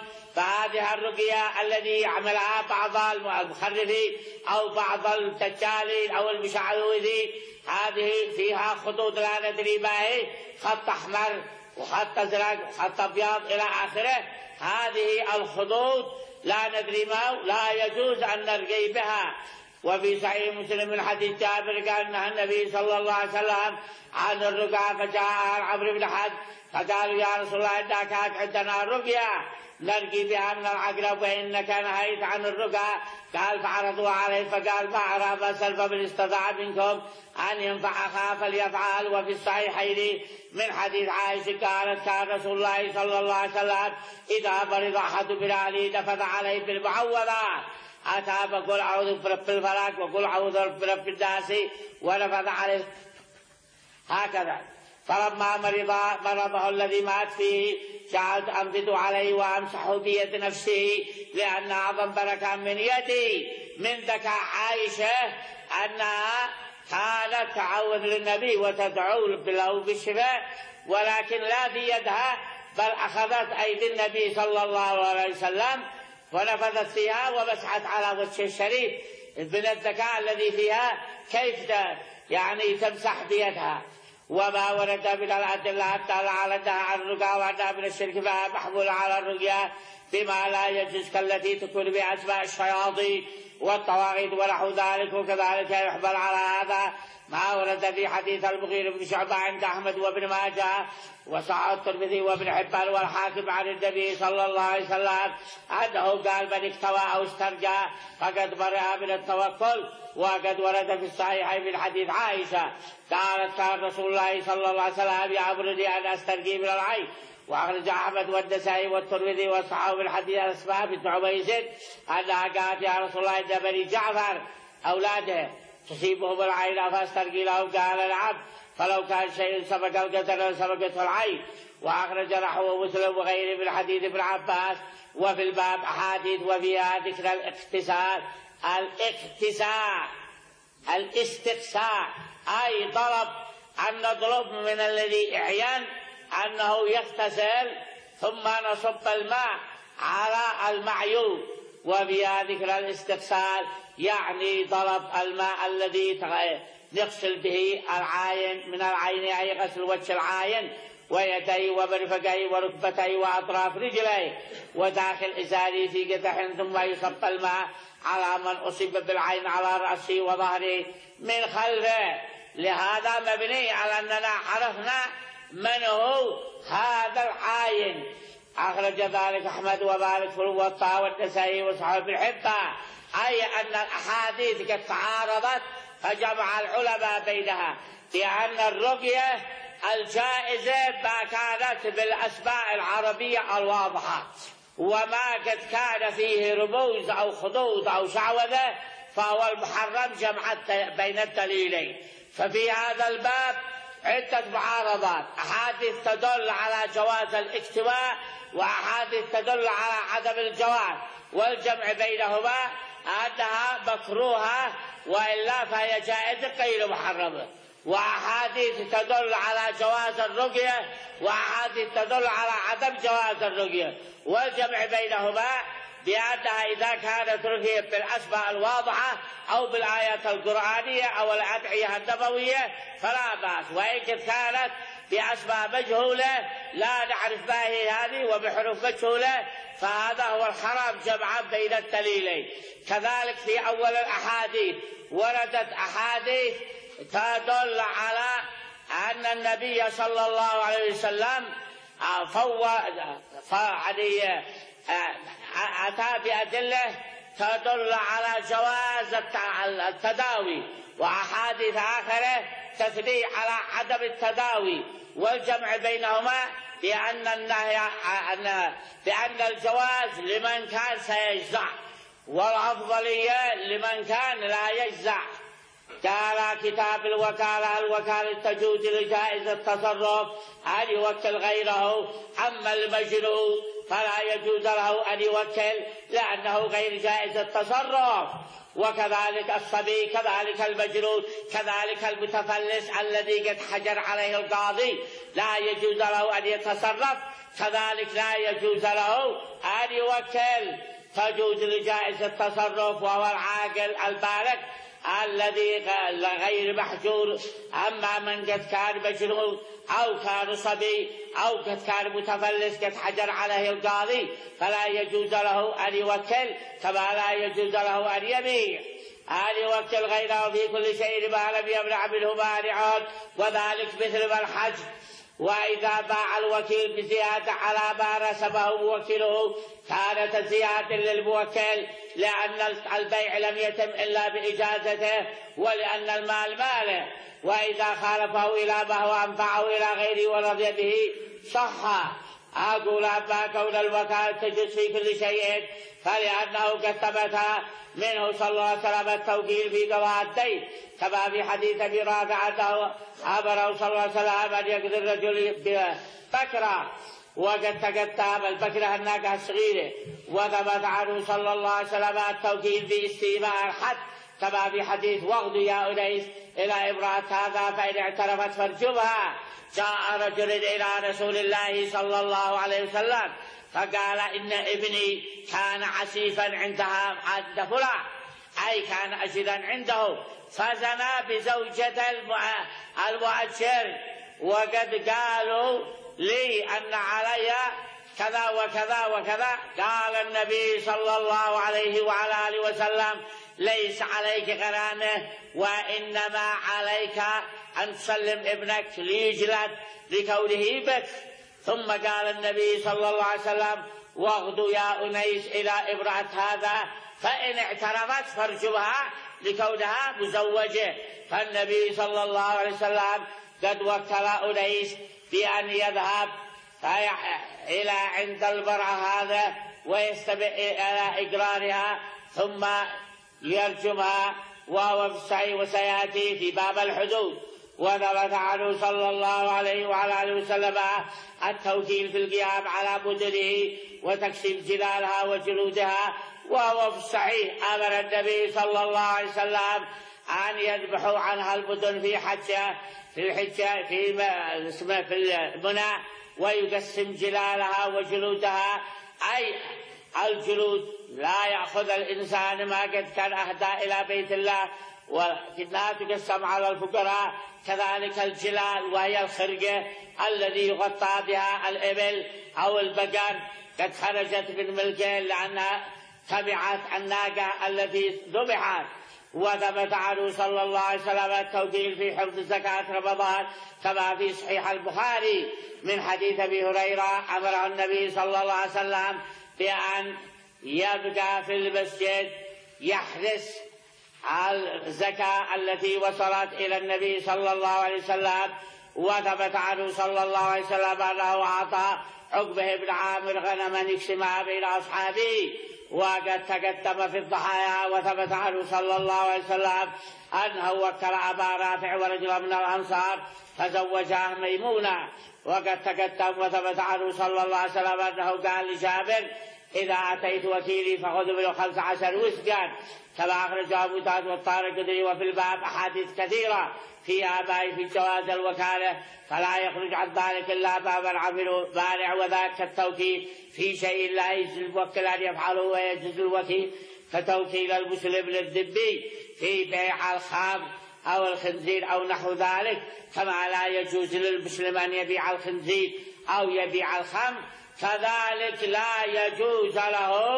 فهذه الرقية الذي يعملها بعض المخرفين أو بعض الدجالين أو المشعوذين هذه فيها خطوط لا ندري ما هي، خط أحمر وخط أزرق وخط أبيض إلى آخره. هذه الخطوط لا ندري ما، لا يجوز أن نرقي بها. وفي صحيح مسلم من حديث جابر قال نهى النبي صلى الله عليه وسلم عن الرقى، فجاء عمرو بن حد فقالوا يا رسول الله إنك عندنا رقية نرقي بها من العقرب وإنك نهيت عن الرقى. قال فعرضوا عليه فقال ما أرى بأسا فمن استطاع منكم أن ينفع أخاه فليفعل. وفي الصحيحين من حديث عائشة قالت كان رسول الله صلى الله عليه وسلم إذا مرض أحد من أهله نفث عليه بالمعوذات، أتى فقل أعوذ برب الفلك وقل أعوذ برب الناس ونفث عليه هكذا. فلما مرض مرضه الذي مات فيه جعلت أنفث عليه وأمسحه بيد نفسه لأن أعظم بركة من يدي. من ذكاء عائشة أنها كانت تعوذ للنبي وتدعو له بالشفاء، ولكن لا بيدها بل أخذت أيدي النبي صلى الله عليه وسلم ونفذت فيها ومسحت على وجه الشريف. من الذكاء الذي فيها كيف يعني تمسح بيدها. وما ورد من الأدلة الدالة على النهي عن الرقى وأنها من الشرك فهي محمولة على الرقية بما لا يجوز كالتي تكون بأسماء الشياطين والطواغيت ونحو ذلك. وكذلك يحمل على هذا ما ورد في حديث المغيرة بن شعبة عند أحمد وابن ماجه وصححه الترمذي وابن حبان والحاكم عن النبي صلى الله عليه وسلم أنه قال من اكتوى أو استرجى فقد برئ من التوكل. وقد ورد في الصحيحين من حديث عائشة قالت كان رسول الله صلى الله عليه وسلم يأمرني أن أسترجي من العين. وأخرج أحمد والنسائي والترمذي وصححه من حديث أسماء بنت عميس أنها قالت يا رسول الله إن بني جعفر أولاده تصيبهم العين فاسترقي لهم قال نعم، فلو كان شيء سبق القتل سبقته العين. وأخرج نحوه مسلم وغيره من حديث ابن عباس. وفي الباب أحاديث وفيها ذكر الاغتسال. الاغتسال الاستقساء أي طلب أن نطلب من الذي إعيان أنه يغتسل ثم نصب الماء على المعيوب. وفيها ذكر الاستقسال يعني طلب الماء الذي نغسل به العين من العين أي غسل وجه العين ويديه ومرفقيه وركبتيه وأطراف رجليه وداخل إزاره في قدح ثم يصب الماء على من أصيب بالعين على رأسه وظهره من خلفه. لهذا مبني على أننا عرفنا من هو هذا العين. أخرج ذلك أحمد ومالك في الموطأ والنسائي وصححه ابن حبان، أي أن الأحاديث قد تعارضت فجمع العلماء بينها بأن الرقية الجائزة ما كانت بالأسماء العربية الواضحة، وما قد كان فيه رموز أو خطوط أو شعوذة فهو المحرم جمع بين الدليلين. ففي هذا الباب عدة معارضات، أحاديث تدل على جواز الاكتواء وأحاديث تدل على عدم الجواز، والجمع بينهما أنها مكروهة وإلا فهي جائزة غير محرمة. وأحاديث تدل على جواز الرقية وأحاديث تدل على عدم جواز الرقية، والجمع بينهما بأنها إذا كانت رقية بالأسماء الواضحة أو بالآيات القرآنية أو الأدعية النبوية فلا بأس، وإن كانت بأسماء مجهولة لا نعرف ما هي هذه وبحروف مجهولة فهذا هو الحرام جمعا بين الدليلين. كذلك في أول الأحاديث وردت أحاديث تدل على أن النبي صلى الله عليه وسلم فوض أتى بأدلة تدل على جواز التداوي، وأحاديث آخرة تثني على عدم التداوي، والجمع بينهما بأن النهي بأن الجواز لمن كان سيجزع والأفضلية لمن كان لا يجزع. قال كتاب الوكالة: الوكالة تجوز لجائز التصرف أن يوكل غيره، أما المجنون فلا يجوز له أن يوكل لأنه غير جائز التصرف، وكذلك الصبي، كذلك المجنون، كذلك المتفلس الذي قد حجر عليه القاضي لا يجوز له أن يتصرف، كذلك لا يجوز له أن يوكل، تجوز لجائز التصرف وهو العاقل البالغ الذي غير محجور. أما من قد كان مجنون أو كان صبي أو قد كان متفلس قد حجر عليه القاضي فلا يجوز له أن يوكل، كما لا يجوز له أن يبيع أن يوكل غيره في كل شيء ما لم يمنع منه مانع، وذلك مثل ما الحج. وإذا باع الوكيل بزيادة على ما رسمه موكله كانت الزيادة للموكل، لأن البيع لم يتم إلا بإجازته ولأن المال ماله، وإذا خالفه إلى ما هو أنفعه إلى غيره ورضي به صح. أقول أما كون الوكالة تجوز في كل شيء فلأنه قد ثبت منه صلى الله عليه وسلم التوكيل في قضاء الدين، كما في حديث أبي رافع أنه أمره صلى الله عليه وسلم أن يقضي الرجل ببكرة وقد تقدم البكرة الناقة الصغيرة، وثبت عنه صلى الله عليه وسلم التوكيل في استيفاء الحد، كما في حديث: واغدوا يا أنيس إلى امرأة هذا فإن اعترفت فارجمها. جاء رجل إلى رسول الله صلى الله عليه وسلم فقال: إن ابني كان عسيفا عندها عند فلان، أي كان أجدا عنده، فزنى بزوجة المؤجر، وقد قالوا لي أن علي كذا وكذا وكذا. قال النبي صلى الله عليه وعلى آله وسلم: ليس عليك غرامه، وإنما عليك أن تسلم ابنك ليجلد لكونه بك. ثم قال النبي صلى الله عليه وسلم: واغدوا يا أنيس إلى امرأة هذا فإن اعترفت فارجمها لكونها مزوجة. فالنبي صلى الله عليه وسلم قد وكل أنيس بأن يذهب إلى عند المرأة هذا ويستمع إلى إقرارها ثم يرجمها، وهو في الصحيح وسيأتي في باب الحدود. وثبت عنه صلى الله عليه وعلى آله وسلم التوكيل في القيام على بدنه وتكسير جلالها وجلودها، وهو في الصحيح أمر النبي صلى الله عليه وسلم أن يذبحوا عنها البدن في حجة في الحجة في اسمه في المنى، ويقسم جلالها وجلودها، أي الجلود لا يأخذ الإنسان ما قد كان أهدى إلى بيت الله ولكنها تقسم على الفقراء. كذلك الجلال وهي الخرقة الذي يغطى بها الإبل أو البقر قد خرجت من ملكه لأنها تبعت الناقة التي ذبحت. وثبت عنه صلى الله عليه وسلم التوكيل في حفظ زكاة رمضان، كما في صحيح البخاري من حديث أبي هريرة أمر النبي صلى الله عليه وسلم بأن يبقى في المسجد يحرس الزكاة التي وصلت إلى النبي صلى الله عليه وسلم. وثبت عنه صلى الله عليه وسلم أنه أعطى عقبة بن عامر غنما يقسمها بين أصحابه وقد تقدم في الضحايا. وثبت عنه صلى الله عليه وسلم أنه وكل أبا رافع ورجل من الأنصار فزوجها ميمونة وقد تقدم. وثبت عنه صلى الله عليه وسلم أنه قال لجابر: إذا أتيت وكيلي فخذ منه خمس عشر وسقا، كما أخرجه أبو داود والطارقطني. وفي الباب أحاديث كثيرة في آباء في جواز الوكالة، فلا يخرج عن ذلك إلا بابا عمله مانع، وذاك التوكيل في شيء لا يجوز الموكل أن يفعله ويجوز الوكيل، كتوكيل المسلم للذبي في بيع الخام أو الخنزير أو نحو ذلك، كما لا يجوز للمسلم أن يبيع الخنزير أو يبيع الخمر، كذلك لا يجوز له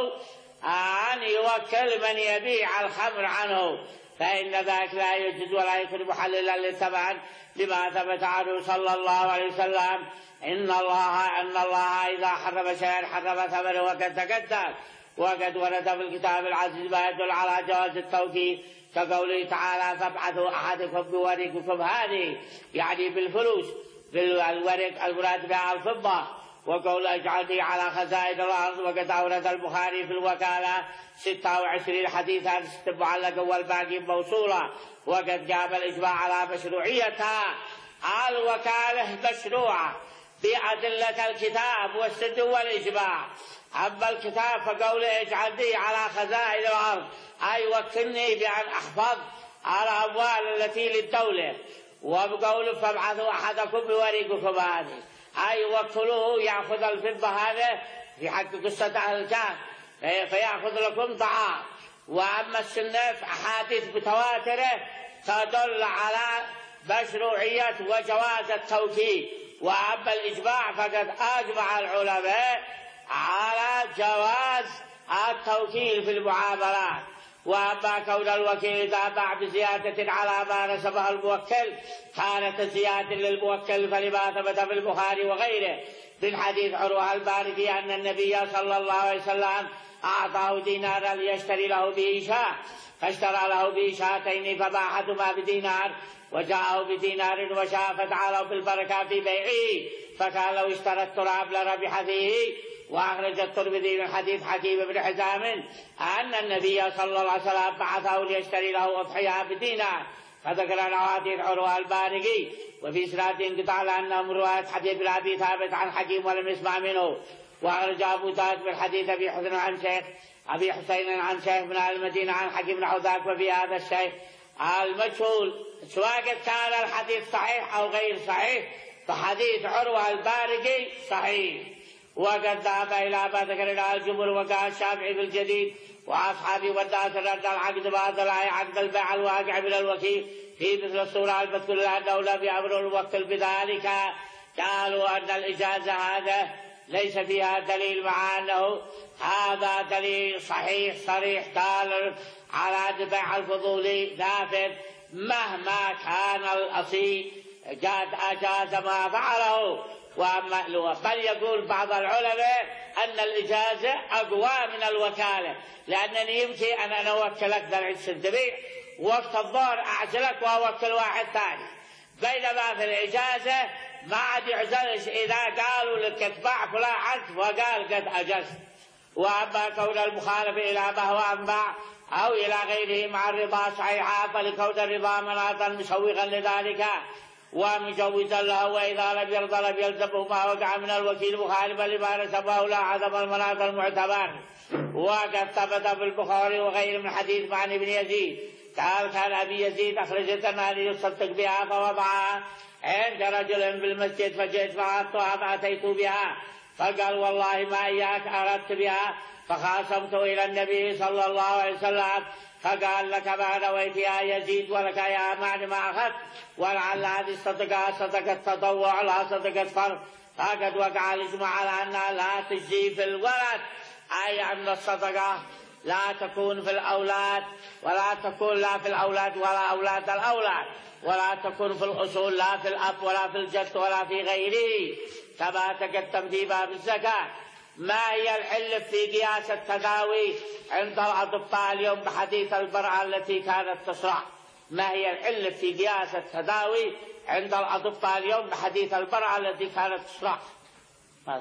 أن يوكل من يبيع الخمر عنه، فإن ذلك لا يجوز ولا يكون محللا للثمن، لما ثبت عنه صلى الله عليه وسلم إن الله أن الله إذا حرم شيئا حرم ثمنه وقد تقدم. وقد ورد في الكتاب العزيز ما يدل على جواز التوكيل، كقوله تعالى فابعثوا أحدكم بورقكم هذه، يعني بالفلوس، بالورق المراد بها الفضة، وقول اجعلني على خزائن الأرض. وقد أورد البخاري في الوكالة ستة وعشرين حديثا ست معلقة والباقي موصولة. وقد جاب الإجماع على مشروعيتها، الوكالة مشروعة بأدلة الكتاب والسنة والإجماع. أما الكتاب فقوله اجعلني على خزائن الأرض، أي وكلني بأن أحفظ الأموال التي للدولة. وبقوله فابعثوا أحدكم بورقكم هذه، أي وكلوه يأخذ الفضة هذا في حق قصة أهل الكهف فيأخذ لكم طعام. وأما السنة أحاديث متواترة تدل على مشروعية وجواز التوكيل. وأما الإجماع فقد أجمع العلماء على جواز التوكيل في المعاملات. وأما كون الوكيل إذا باع بزيادة على ما نسبها الموكل كانت زيادة للموكل، فلما ثبت في البخاري وغيره من حديث عروة البارقي أن النبي صلى الله عليه وسلم أعطاه دينارا ليشتري له به شاة، فاشترى له به شاتين فباع أحدهما بدينار وجاءه بدينار وشاة، فتعالوا بالبركة في بيعه، فكان لو اشترى التراب لربح فيه. وأخرج الترمذي من حديث حكيم بن حزام أن النبي صلى الله عليه وسلم بعثه ليشتري له أضحية بدينار، فذكر حديث عروة البارقي وفي إسناد انقطاع لأنهم رواية حديث بن أبي ثابت عن حكيم ولم يسمع منه. وأخرج أبو داود من حديث أبي حسين عن شيخ أبي حسين عن شيخ من المدينة عن حكيم بن حذاك، وفي هذا الشيخ المجهول سواء كان الحديث صحيح أو غير صحيح، فحديث عروة البارقي صحيح. وقد ذهب إلى ما ذكر إلى الجمهور وقال الشافعي بالجديد وأصحابي والناس رد العقد بعد لا عقد البيع الواقع من الوكيل في مثل الصورة المذكورة لأنه لم يأمر الموكل بذلك. قالوا أن الإجازة هذا ليس فيها دليل، مع أنه هذا دليل صحيح صريح دال على بيع الفضولي نافذ مهما كان الأصيل قد أجاز ما فعله. وأما بل يقول بعض العلماء أن الإجازة أقوى من الوكالة، لأنني يمكن أن أنا أوكلك درعي الدبيع وقت الظهر أعجلك وأوكل واحد ثاني، بينما في الإجازة ما عاد يعزلش إذا قالوا لك اتبع فلا عد وقال قد أجزت. وأما كون المخالف إلى ما هو أنبع أو إلى غيره مع الرضا صحيحا، فلكون الرضا مناطا مسوغا لذلك ومجوزا له، وإذا لم يرضى لم يلزمه ما وقع من الوكيل مخالفا لما نسبه لا عدم المناط المعتبر. وقد ثبت في البخاري وغيره من حديث عن ابن يزيد قال كان أبي يزيد أخرجتنا ليصدق بها فوضعها عند رجل بالمسجد، فجئت فأخذتها فأتيت بها فقال والله ما إياك أردت بها، فخاصمت إلى النبي صلى الله عليه وسلم فقال لك ما نويت يا يزيد ولك يا معنى ما أخذت، ولعل هذه الصدقة صدقة تطوع لا صدقة فرض. فقد وقع الإجماع على أنها لا تجزي في الولد، أي أن الصدقة لا تكون في الأولاد ولا تكون لا في الأولاد ولا أولاد الأولاد، ولا تكون في الأصول لا في الأب ولا في الجد ولا في غيره، كما تقدم في باب الزكاة. ما هي العلة في قياس التداوي عند الأطباء اليوم بحديث البرعة التي كانت تصرع؟ ما هي العلة في قياس التداوي عند الأطباء اليوم بحديث البرعة التي كانت تصرع؟ ماذا؟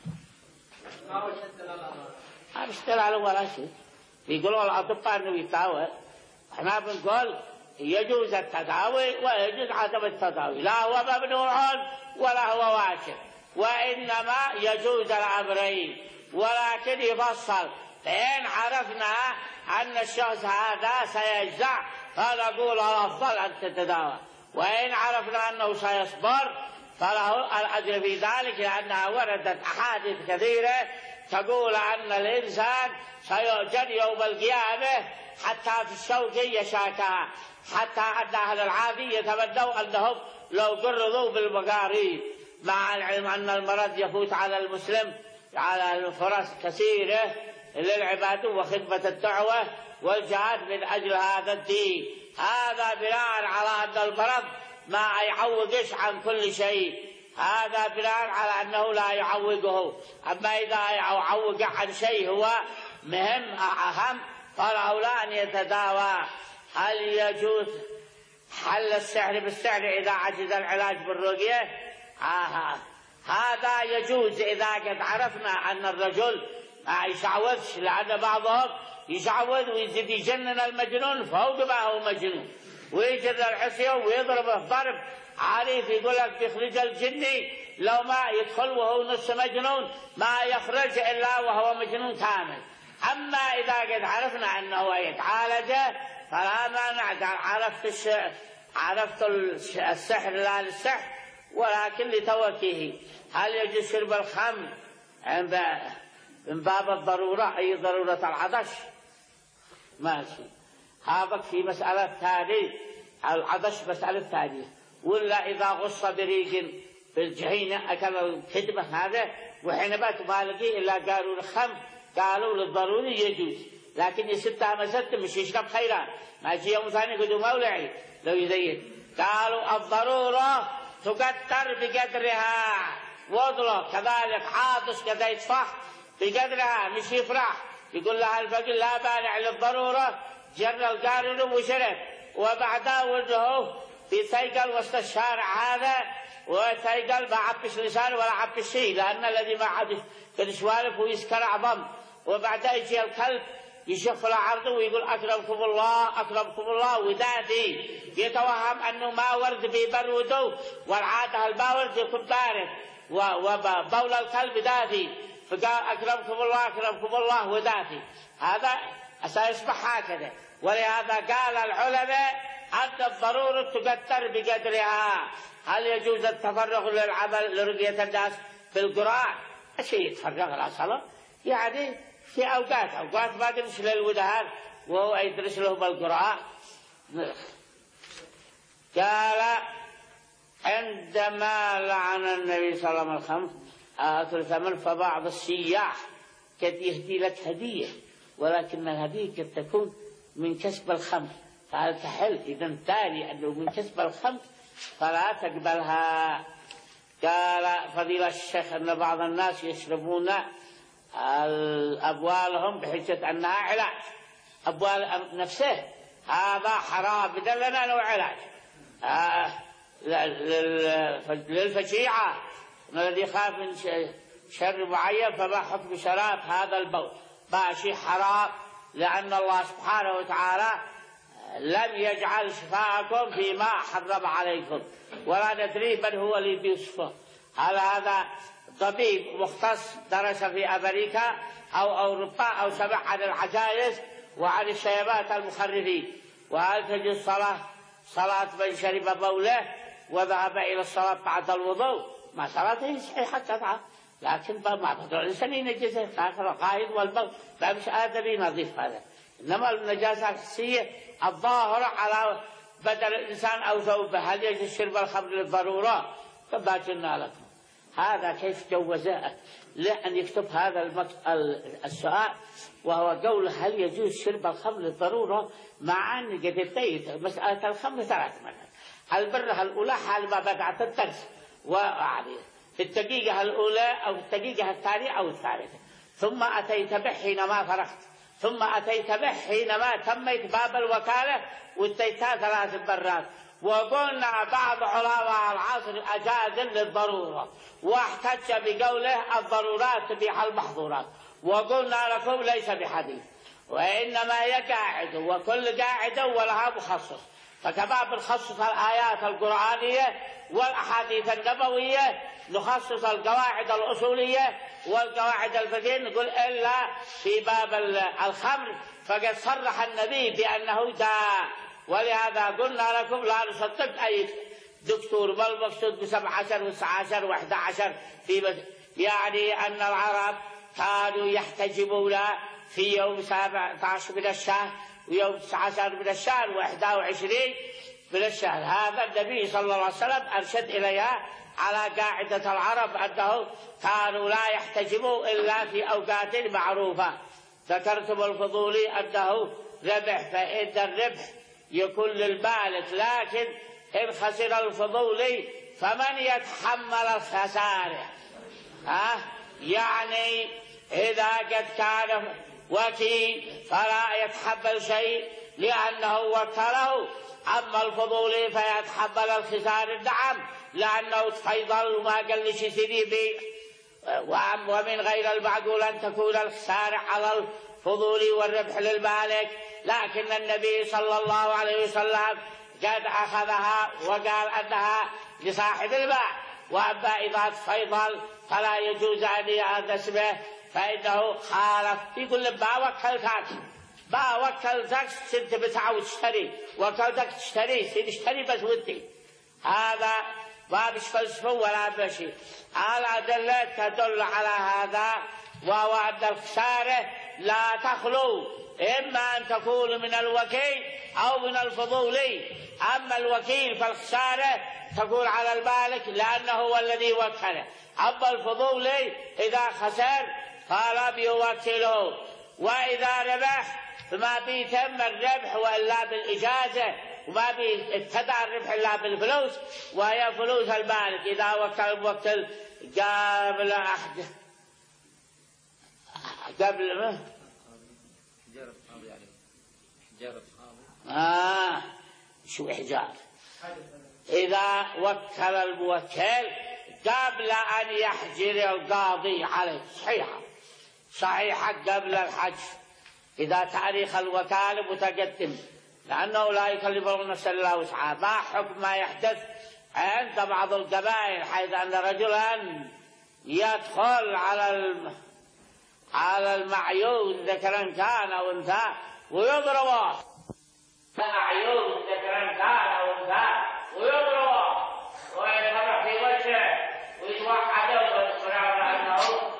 ما هو الدلالة؟ ما بيشتغل ولا شيء، بيقولوا الأطباء إنه يتداوى، إحنا بنقول يجوز التداوي ويجوز عدم التداوي، لا هو ممنوع ولا هو واجب، وإنما يجوز الأمرين، ولكن يفصل. فإن عرفنا أن الشخص هذا سيجزع فنقول الأفضل أن تتداوى، وإن عرفنا أنه سيصبر فله الأجر في ذلك، لأنها وردت أحاديث كثيرة تقول أن الإنسان سيؤجر يوم القيامة حتى في الشوك يشاكها، حتى أن أهل العادي يتمنوا أنهم لو قرضوا بالمقاريب، مع العلم أن المرض يفوت على المسلم على الفرص كثيرة للعبادة وخدمة الدعوة والجهاد من أجل هذا الدين. هذا بناء على أن المرض ما يعوقش عن كل شيء، هذا بناء على أنه لا يعوقه. أما إذا يعوق عن شيء هو مهم أهم فالأولى أن يتداوى. هل يجوز حل السحر بالسحر إذا عجز العلاج بالرقية؟ آه. هذا يجوز إذا قد عرفنا أن الرجل ما يشعوذش، لأن بعضهم يشعوذ ويزيد يجنن المجنون فوق ما هو مجنون، ويجر العصي ويضربه ضرب عارف، يقول لك يخرج الجني لو ما يدخل وهو نص مجنون ما يخرج إلا وهو مجنون كامل. أما إذا قد عرفنا أنه يتعالج فلا مانع، عرفت السحر عرفت السحر لا للسحر ولكن لتوكيه. هل يجوز شرب الخمر من باب الضرورة أي ضرورة العطش؟ ماشي، هذا في مسألة ثانية، العطش مسألة ثانية. ولا إذا غص بريق بالجهينة أكل الكذبة هذا وحينما تبالغي إلا قالوا الخمر قالوا للضروري يجوز، لكن يسدها مسد مش يشرب خيرا، ما يجي يوم ثاني يقولوا مولعي لو يزيد. قالوا الضرورة تقدر بقدرها، وضلع كذلك عاطش كذا يتفح بقدرها مش يفرح. يقول لها الفقير لا مانع للضرورة، جر القارن وشرب، وبعدها وجهه في ثيقل وسط الشارع هذا، وثيقل ما عبش لسان ولا عبش شيء، لأن الذي ما عبش كل سوالف ويسكر عظم. وبعدها يجي الكلب يشوف العرض ويقول أكرمكم الله أكرمكم الله ودادي، يتوهم أنه ما ورد بيبرده، والعادة الباورد يكون بارد وبول الكلب دادي، فقال أكرمكم الله أكرمكم الله ودادي، هذا سيصبح هكذا. ولهذا قال العلماء أن الضرورة تقدر بقدرها. هل يجوز التفرغ للعمل لرقية الناس بالقراء؟ شيء يتفرغ الأصل يعني في أوقات أوقات ما يدرس للودهان وهو يدرس له بالقراء. قال عندما لعن النبي صلى الله عليه وسلم الخمر آكل ثمن، فبعض السياح قد يهدي لك هدية ولكن الهدية قد تكون من كسب الخمر، فهل تحل إذا تالي أنه من كسب الخمر فلا تقبلها. قال فضيلة الشيخ أن بعض الناس يشربون أبوالهم بحجة أنها علاج، أبوال نفسه هذا حرام بدلنا له علاج آه للفجيعة الذي يخاف من شر معين، فما حكم شراب هذا البول؟ ماشي حرام، لأن الله سبحانه وتعالى لم يجعل شفاءكم فيما حرم عليكم، ولا ندري من هو اللي بيوصفه. هل هذا طبيب مختص درس في أمريكا أو أوروبا أو سمع عن العجائز وعن الشيبات المخرفين؟ وهل تجوز صلاة صلاة من شرب بوله وذهب إلى الصلاة بعد الوضوء؟ ما صلاته صحيحة قطعا، لكن ما بدل الإنسان ينجزه آخر القائد والبول، لا مش آدمي نظيف هذا. إنما النجاسة الحسية الظاهرة على بدل الإنسان أو ثوبه. هل يجوز شرب الخمر للضرورة؟ فما قلنا لكم هذا كيف جوزه لأن يكتب هذا المك... السؤال، وهو قول هل يجوز شرب الخمر للضرورة، مع أن قد انتهت مسألة الخمر ثلاث مرات. البرة الأولى حال ما بدأت الدرس وعليه في الدقيقة الأولى أو في الدقيقة الثانية أو الثالثة، ثم أتيت به حينما فرغت، ثم أتيت به حينما تميت باب الوكالة واتيتها ثلاث مرات. وقلنا بعض علماء العصر أجاز للضرورة واحتج بقوله الضرورات تبيح المحظورات، وقلنا لكم ليس بحديث، وإنما هي قاعدة، وكل قاعدة ولها مخصص. فكما بنخصص الآيات القرآنية والأحاديث النبوية نخصص القواعد الأصولية والقواعد الفقهية نقول إلا في باب الخمر فقد صرح النبي بأنه داء، ولهذا قلنا لكم لا نصدق أي دكتور، بل مقصود بسبع عشر وتسعة عشر وإحدى عشر في بس. يعني أن العرب كانوا يحتجبون في يوم سبعة عشر من الشهر ويوم تسعة عشر من الشهر وإحدى وعشرين من الشهر. هذا النبي صلى الله عليه وسلم أرشد إليها على قاعدة العرب أنه كانوا لا يحتجبوا إلا في أوقات معروفة. ذكرتم الفضولي أنه ربح، فإن الربح يكون للمالك، لكن إن خسر الفضولي فمن يتحمل الخسارة؟ ها؟ يعني إذا قد كان وكيل فلا يتحمل شيء لأنه وكله، أما الفضولي فيتحمل الخسارة نعم لأنه تفيضل وما قال لي سيدي بي. ومن غير المعقول أن تكون الخسارة على الفضولي والربح للمالك، لكن النبي صلى الله عليه وسلم قد أخذها وقال أنها لصاحب الماء، وأما إذا تفيضل فلا يجوز أن يأخذ اسمه فإنه خالف. يقول له ما وكلتك ما وكلتك سنت بتعود تشتري، وكلتك تشتري سيد اشتري بس ودي. هذا ما مش فلسفة ولا بشيء. الأدلة تدل على هذا، وهو أن الخسارة لا تخلو، إما أن تكون من الوكيل أو من الفضولي. أما الوكيل فالخسارة تكون على المالك لأنه هو الذي وكله، أما الفضولي إذا خسر فلم يوكله، وإذا ربح فما بيتم الربح وإلا بالإجازة، وما بيبتدى الربح إلا بالفلوس، وهي فلوس المالك. إذا وكل الموكل قبل أحد قبل ما حجار القاضي عليه حجار القاضي آه شو إحجار؟ إذا وكل الموكل قبل أن يحجر القاضي عليه صحيحة صحيحة قبل الحجر، إذا تاريخ الوكالة متقدم، لأنه لا يكلف الله نفسا إلا وسعها. ما حكم ما يحدث عند بعض القبائل حيث أن رجلا يدخل على الم... على المعيون ذكرا كان أو أنثى ويضربه، المعيون ذكرا كان أو أنثى ويضربه ويضرب في وجهه ويتوحده ويصبر أنه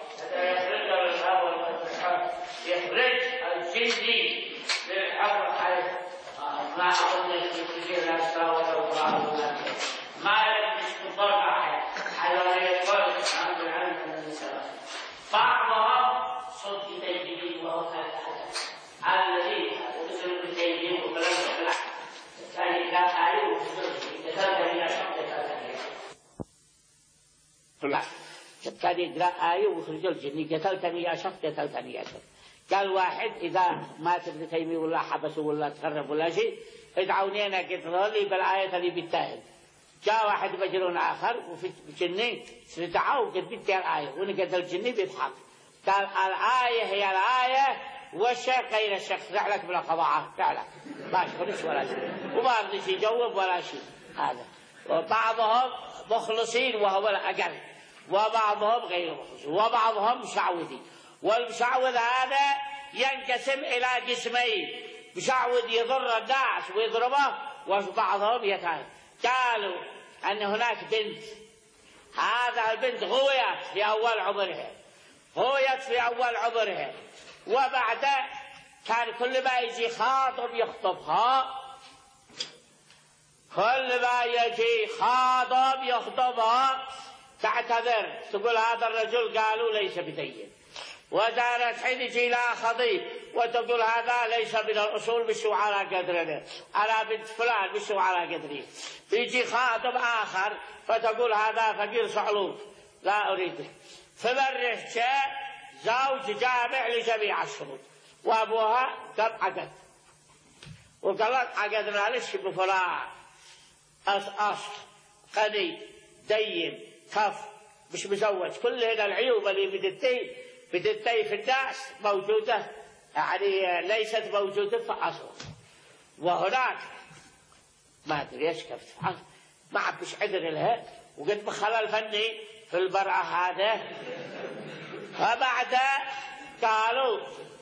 يخرج الجندي للحرب حيث ما أقول كثير الأسرى والأوراق ما يلبس بالضرع على يقول عن العلم من السلام. بعضهم صوت تجديد وهو الذي يرسل بالتجديد وبلغ الأخلاق كان لا أعلم كتابة من أشخاص لا كان يقرأ آية ويخرج الجن قتلتني يا شخص قتلتني يا شخص. قال واحد إذا مات ابن تيمية ولا حبسه ولا تخرب ولا شيء ادعوني أنا قتلوا لي بالآية اللي بالتاهل. جاء واحد مجنون آخر وفي جنين سدعوا قد بيتي الآية ونقتل الجني بيضحك. قال الآية هي الآية والشيخ غير الشيخ رعلك من القضاء رعلك ما شغلش ولا شيء وما رضيش يجاوب ولا شيء. هذا وبعضهم مخلصين وهو الأقل، وبعضهم غير مخلصين، وبعضهم مشعوذين. والمشعوذ هذا ينقسم إلى قسمين، مشعوذ يضر الناس ويضربه، وبعضهم يتعالى. قالوا أن هناك بنت، هذا البنت غويت في أول عمرها غويت في أول عمرها وبعد كان كل ما يجي خاطب يخطبها، كل ما يجي خاطب يخطبها تعتذر تقول هذا الرجل قالوا ليس بدين، وزارت حين يجي لها خطيب وتقول هذا ليس من الأصول بشو على قدرنا، أنا بنت فلان بشو على قدري. يجي خاطب آخر فتقول هذا فقير صعلوك لا أريده. فبره جاء زوج جامع لجميع الشروط، وأبوها قد عقد وقالت عقدنا لش بفلان أصل قدي دين كف مش مزوج. كل هذا العيوب اللي بدتي بدتي في الناس موجودة، يعني ليست موجودة في أصل. وهناك ما أدري إيش كيف ما عبش عذر لها، وقد بخلال فني في البرعة هذا. فبعد قالوا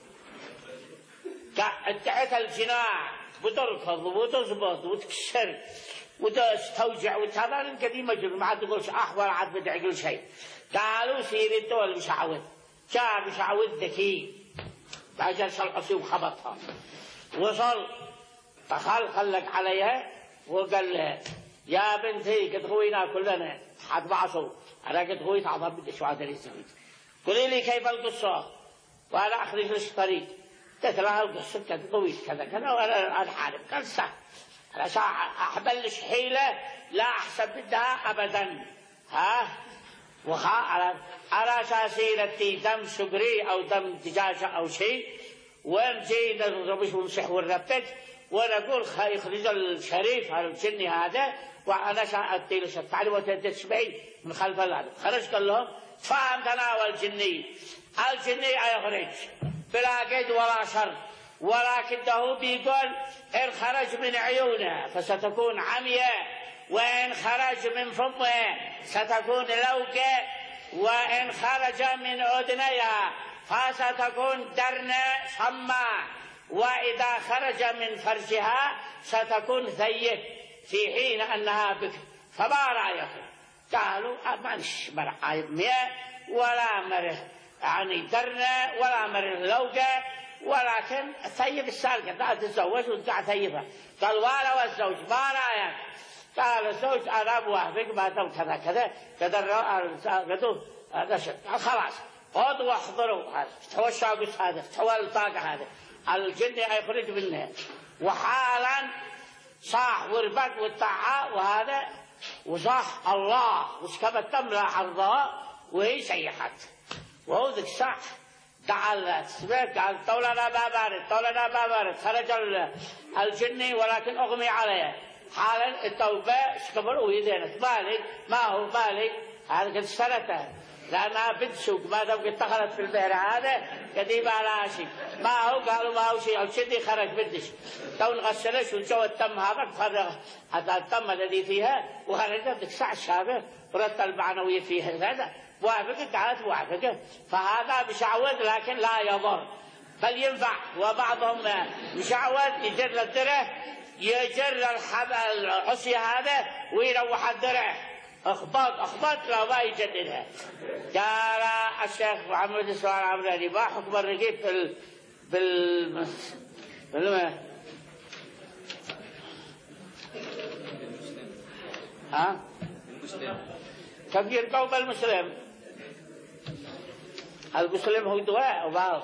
تحت الجناح بتركض وتزبط وتكسر وتستوجع وتهذا القديم مجرد ما عاد تقولش أح ولا عاد بدي أقول شيء. قالوا سيري الدول مشعوذ. كان مشعوذ ذكي بعد العصي وخبطها وصل فخل خلك عليها وقال لها يا بنتي قد خوينا كلنا حد بعصوا أنا قد خويت عظم بدي شو عاد يستفيد قولي لي كيف القصة وأنا أخرج لك طريق تتلاها القصة كذا طويل كذا كذا وأنا أحارب قال صح أنا أحبلش حيلة لا أحسب بدها أبدا ها وخا على على ساسيرتي دم سكري أو دم دجاجة أو شيء ونجي نضربش ونمسح ونربك ونقول يخرج الشريف هذا الجني هذا وأنا شاءتي لش التعليم وتتشبعي من خلف هذا خرج قال لهم فهم تناول الجني الجني يخرج بلا قيد ولا شر ولكنه بيقول إن خرج من عيونه فستكون عمية وإن خرج من فمه ستكون لوقة وإن خرج من أذنيها فستكون درنة صمة وإذا خرج من فرجها ستكون ثيب في حين أنها بكر. فما رأيكم؟ قالوا ما نشمر عيب مياه ولا مره يعني درنة ولا مره لوقة ولكن ثيب السالكة لا تتزوج وتقع ثيبها. قال ولا والزوج ما رأيك؟ قال الزوج أنا بوافق ما تم كذا كذا كذا قال خلاص خذوا واحضروا هذا افتحوا الشاقوس هذا افتحوا الطاقة هذا الجن يخرج منها وحالا صاح وربك والطاعة وهذا وصاح الله وسكبت تملى عرضها وهي سيحت وهو ذك صح تعالت سبيت قال طولنا بابارد طولنا بابارد خرج الجن ولكن أغمي عليه حالا التوبة سكبر ويدينت مالك ما هو مالك هذا قد سنته لأنها بتسوق ما دام قد دخلت في البئر هذا قديم على شيء ما هو قالوا ما هو شيء الشدي خرج بدش تو نغسلش ونسوي التم هذا فرغ هذا التم الذي فيها وخرجت تسع الشابه ورد المعنوية فيها هذا وافقت قالت وافقت فهذا مشعوذ لكن لا يضر بل ينفع وبعضهم مشعوذ يجر الدره يجر العصي هذا ويروح الدره اخبط اخبط لا ما يجددها. قال الشيخ محمد السؤال عمراني ما حكم الرقيب في ال... بال بال ها كم يرقوا بالمسلم المسلم هو دواء وبعض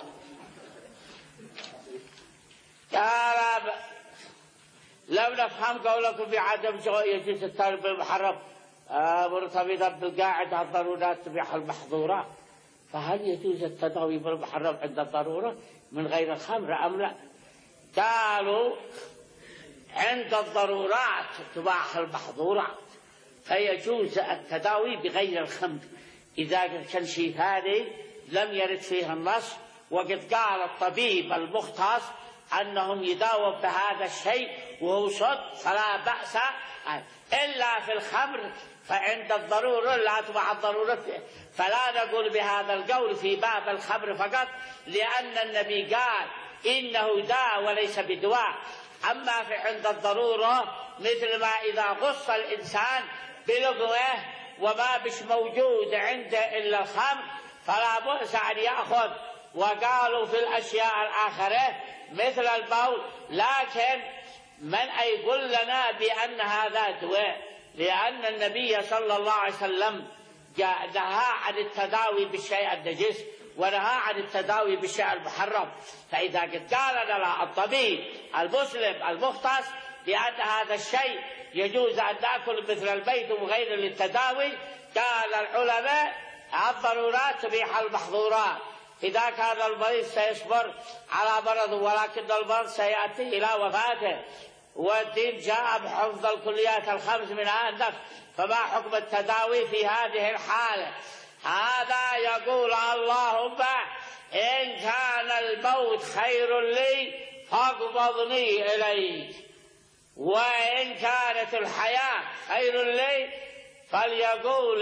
قال لو نفهم قولكم بعدم يجوز التربية بالمحرم مرتبطة بالقاعدة الضرورات تبيح المحظورات فهل يجوز التداوي بالمحرم عند الضرورة من غير الخمر أم لا؟ قالوا عند الضرورات تباح المحظورات فيجوز التداوي بغير الخمر إذا كان شيء هذه لم يرد فيها النص وقد قال الطبيب المختص أنهم يداووا بهذا الشيء وهو صد فلا بأس إلا في الخمر فعند الضرورة لا تباح الضرورة فلا نقول بهذا القول في باب الخمر فقط لأن النبي قال إنه داء وليس بدواء. أما في عند الضرورة مثل ما إذا غص الإنسان بلقمه وما بش موجود عنده إلا الخمر فلا بأس أن يأخذ. وقالوا في الأشياء الآخرة مثل البول لكن من يقول لنا بأن هذا دواء لأن النبي صلى الله عليه وسلم نهى عن التداوي بالشيء النجس ونهى عن التداوي بالشيء المحرم. فإذا قد قال لنا الطبيب المسلم المختص بأن هذا الشيء يجوز أن نأكل مثل البيت وغيره للتداوي قال العلماء الضرورات تبيح المحظورات. إذا كان المريض سيصبر على مرضه ولكن المرض سيأتي إلى وفاته والدين جاء بحفظ الكليات الخمس منها النفس فما حكم التداوي في هذه الحالة؟ هذا يقول اللهم إن كان الموت خير لي فاقبضني إليك وإن كانت الحياة خير لي فليقول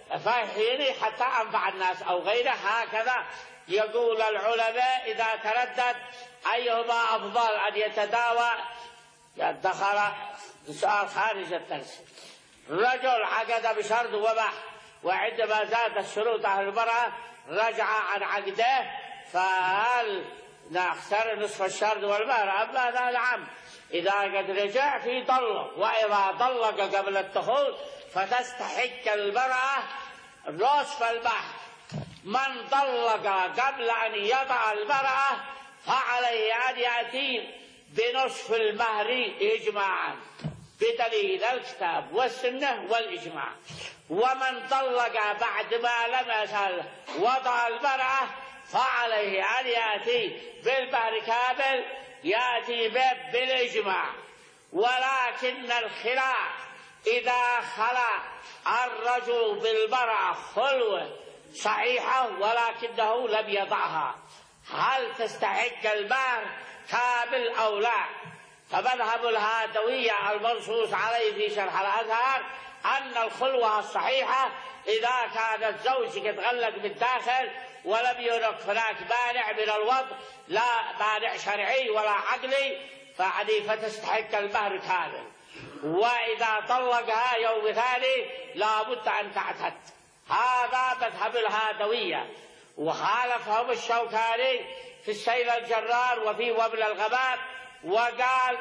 فهيني حتى أنفع الناس أو غيره. هكذا يقول العلماء إذا تردد أيهما أفضل أن يتداوى. دخل سؤال خارج الدرس. رجل عقد بشرط وبح، وعندما زادت شروط أهل المرأة رجع عن عقده، فهل نختار نصف الشرط والمهر أم ماذا؟ نعم، إذا قد رجع في طلق، وإذا طلق قبل الدخول فتستحق المرأة نصف المهر. من طلق قبل أن يضع المرأة فعليه أن يأتي بنصف المهر إجماعا بدليل الكتاب والسنة والإجماع. ومن طلق بعد ما لمس وضع المرأة فعليه أن يأتي بالمهر كامل يأتي به بالإجماع. ولكن الخلاف إذا خلا الرجل بالمرأة خلوة صحيحة ولكنه لم يضعها، هل تستحق المهر كامل أو لا؟ فمذهب الهادوية المنصوص عليه في شرح الأزهر أن الخلوة الصحيحة إذا كان الزوج يتغلق بالداخل ولم يكن هناك مانع من الوضع، لا مانع شرعي ولا عقلي، فعني فتستحق المهر كامل. وإذا طلقها يوم ثاني لا بد أن تعتد. هذا مذهب الهادوية، وخالفهم الشوكاني في السيل الجرار وفي وبل الغمام، وقال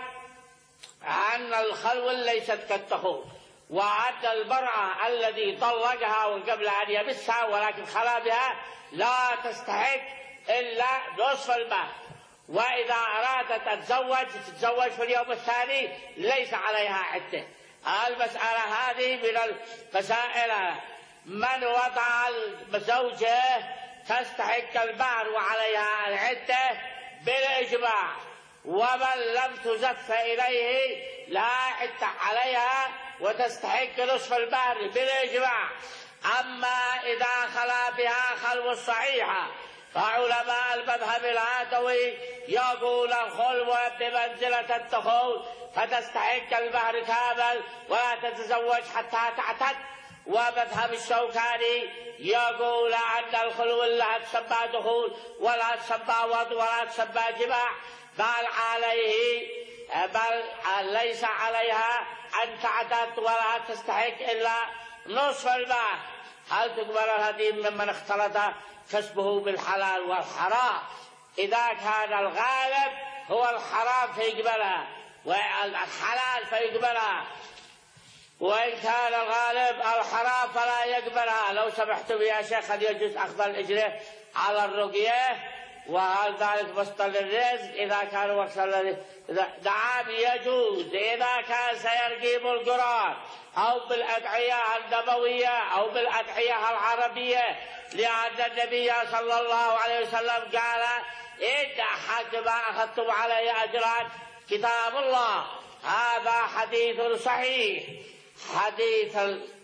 أن الخلوة ليست كالدخول، وأن المرأة الذي طلقها وقبل أن يمسها ولكن خلا بها لا تستحق إلا نصف المهر. وإذا أرادت أن تتزوج تتزوج في اليوم الثاني ليس عليها عدة. المسألة هذه من المسائل. من وضع زوجه تستحق المهر وعليها العدة بالإجماع، ومن لم تزف إليه لا عدة عليها وتستحق نصف المهر بالإجماع. أما إذا خلا بها خلوة الصحيحة فعلماء المذهب الهادوي يقول الخلوة بمنزلة الدخول فتستحق المهر كامل ولا تتزوج حتى تعتد. ومذهب الشوكاني يقول أن الخلوة لا تسمى دخول ولا تسمى وضع ولا تسمى جماع، بل عليه بل ليس عليها أن تعتد ولا تستحق إلا نصف المهر. هل تقبل الهديم ممن اختلط كسبه بالحلال والحرام؟ إذا كان الغالب هو الحرام فيقبلها والحلال فيقبلها، وإن كان الغالب الحرام فلا يقبلها. لو سمحتم يا شيخ هل يجوز أخذ الأجرة على الرقية؟ وهل ذلك مصدر للرزق إذا كان وقت الذي نعم يجوز إذا كان سيرقي بالقرآن أو بالأدعية النبوية أو بالأدعية العربية، لأن النبي صلى الله عليه وسلم قال إن أحد ما أخذتم عليه أجرا كتاب الله. هذا حديث صحيح. حديث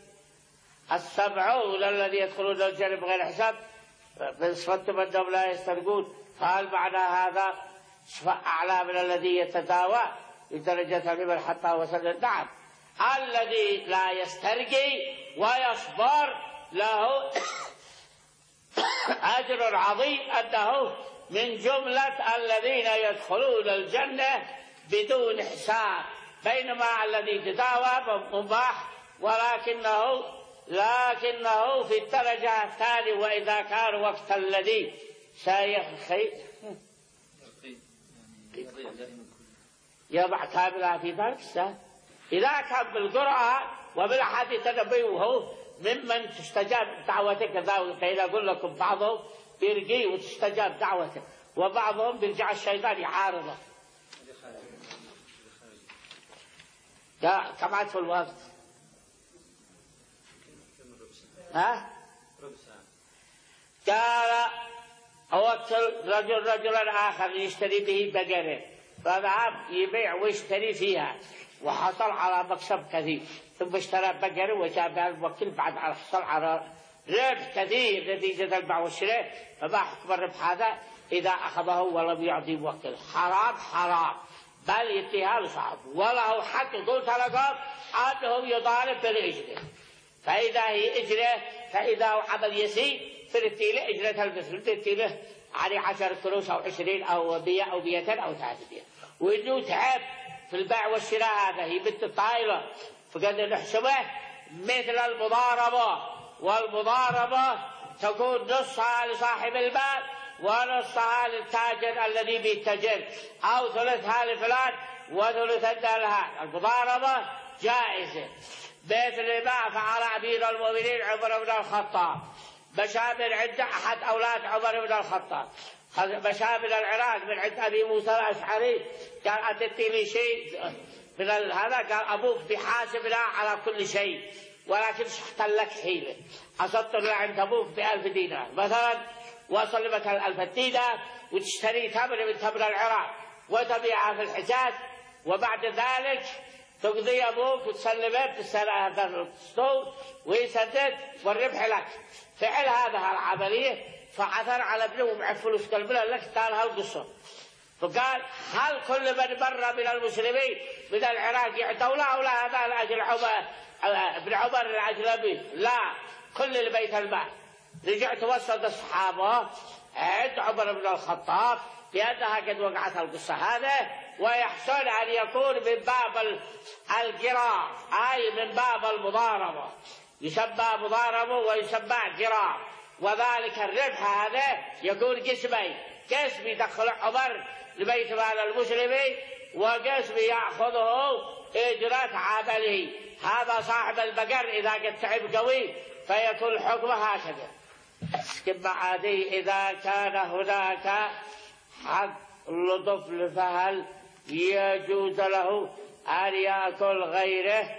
السبعون الذي يدخلون الجنة بغير حساب بصفتهم أنهم لا يسترقون، فهل معنى هذا أعلى من الذي يتداوى بدرجة الإبل حتى وصل؟ نعم، الذي لا يسترقي ويصبر له أجر عظيم، أنه من جملة الذين يدخلون الجنة بدون حساب، بينما الذي تداوى مباح ولكنه لكنه في الدرجة الثانية. وإذا كان وقت الذي سيخي يضع كاملها في ذلك الساعة، إذا كان بالقرآن وبالحديث النبوي وهو ممن تستجاب دعوتك. كذا أقول لكم بعضهم بيرقي وتستجاب دعوته، وبعضهم بيرجع الشيطان يعارضه. كم في الوقت؟ ها؟ قال أوكل رجل رجلا آخر يشتري به بقرة، فذهب يبيع ويشتري فيها وحصل على مكسب كثير، ثم اشترى بقرة وجابها الموكل بعد أن حصل على ربح كثير نتيجة البيع والشراء. فما حكم الربح هذا إذا أخذه ولم يعطي موكل؟ حرام حرام، بل يديها لصاحب وله حق. قلت لكم أنه يطالب بالإجرة، فإذا هي إجرة فإذا هو عمل يسير فرتي له أجرة المثل، فرتي له عليه عشر فلوس أو عشرين أو مية أو ميتين أو ثلاثمية. وإنه تعب في البيع والشراء هذا هي بنت الطائلة، فقد نحسبه مثل المضاربة، والمضاربة تكون نصها لصاحب المال ونصها للتاجر الذي بيتجر، أو ثلثها لفلان وثلثها لها. المضاربة جائزة، مثل ما فعل أمير المؤمنين عمر بن الخطاب. مشى من عند أحد أولاد عمر بن الخطاب، مشى من العراق من عند أبي موسى الأشعري، قال أتتي لي شيء من هذا؟ قال أبوك بحاسبنا على كل شيء، ولكن شحت لك حيلة، أصدت له عند أبوك بألف دينار مثلا، وصل لك الألف دينار وتشتري تمر من تمر العراق وتبيعها في الحجاز، وبعد ذلك تقضي أبوك وتسلمه بالسنة هذا السوق ويسدد والربح لك. فعل هذا العملية فعثر على ابنه ومع فلوس قلبنا لك قال هالقصة. فقال هل كل من مر من المسلمين من العراق يعطوا له أو لا هذا لأجل عمر ابن عمر العجلبي؟ لا، كل البيت المال. رجعت وصل الصحابة عند عمر بن الخطاب بأنها قد وقعت القصة هذا، ويحسن أن يكون من باب القراء أي من باب المضاربة، يسمى مضاربة ويسمى قراء. وذلك الربح هذا يكون قسمين، قسم يدخل عمر لبيت مال المسلمين، وقسم يأخذه إجرة عمله. هذا صاحب البقر إذا قد تعب قوي فيكون حكمه هكذا. كما عادي إذا كان هناك حق لطفل فهل يجوز له أن يأكل غيره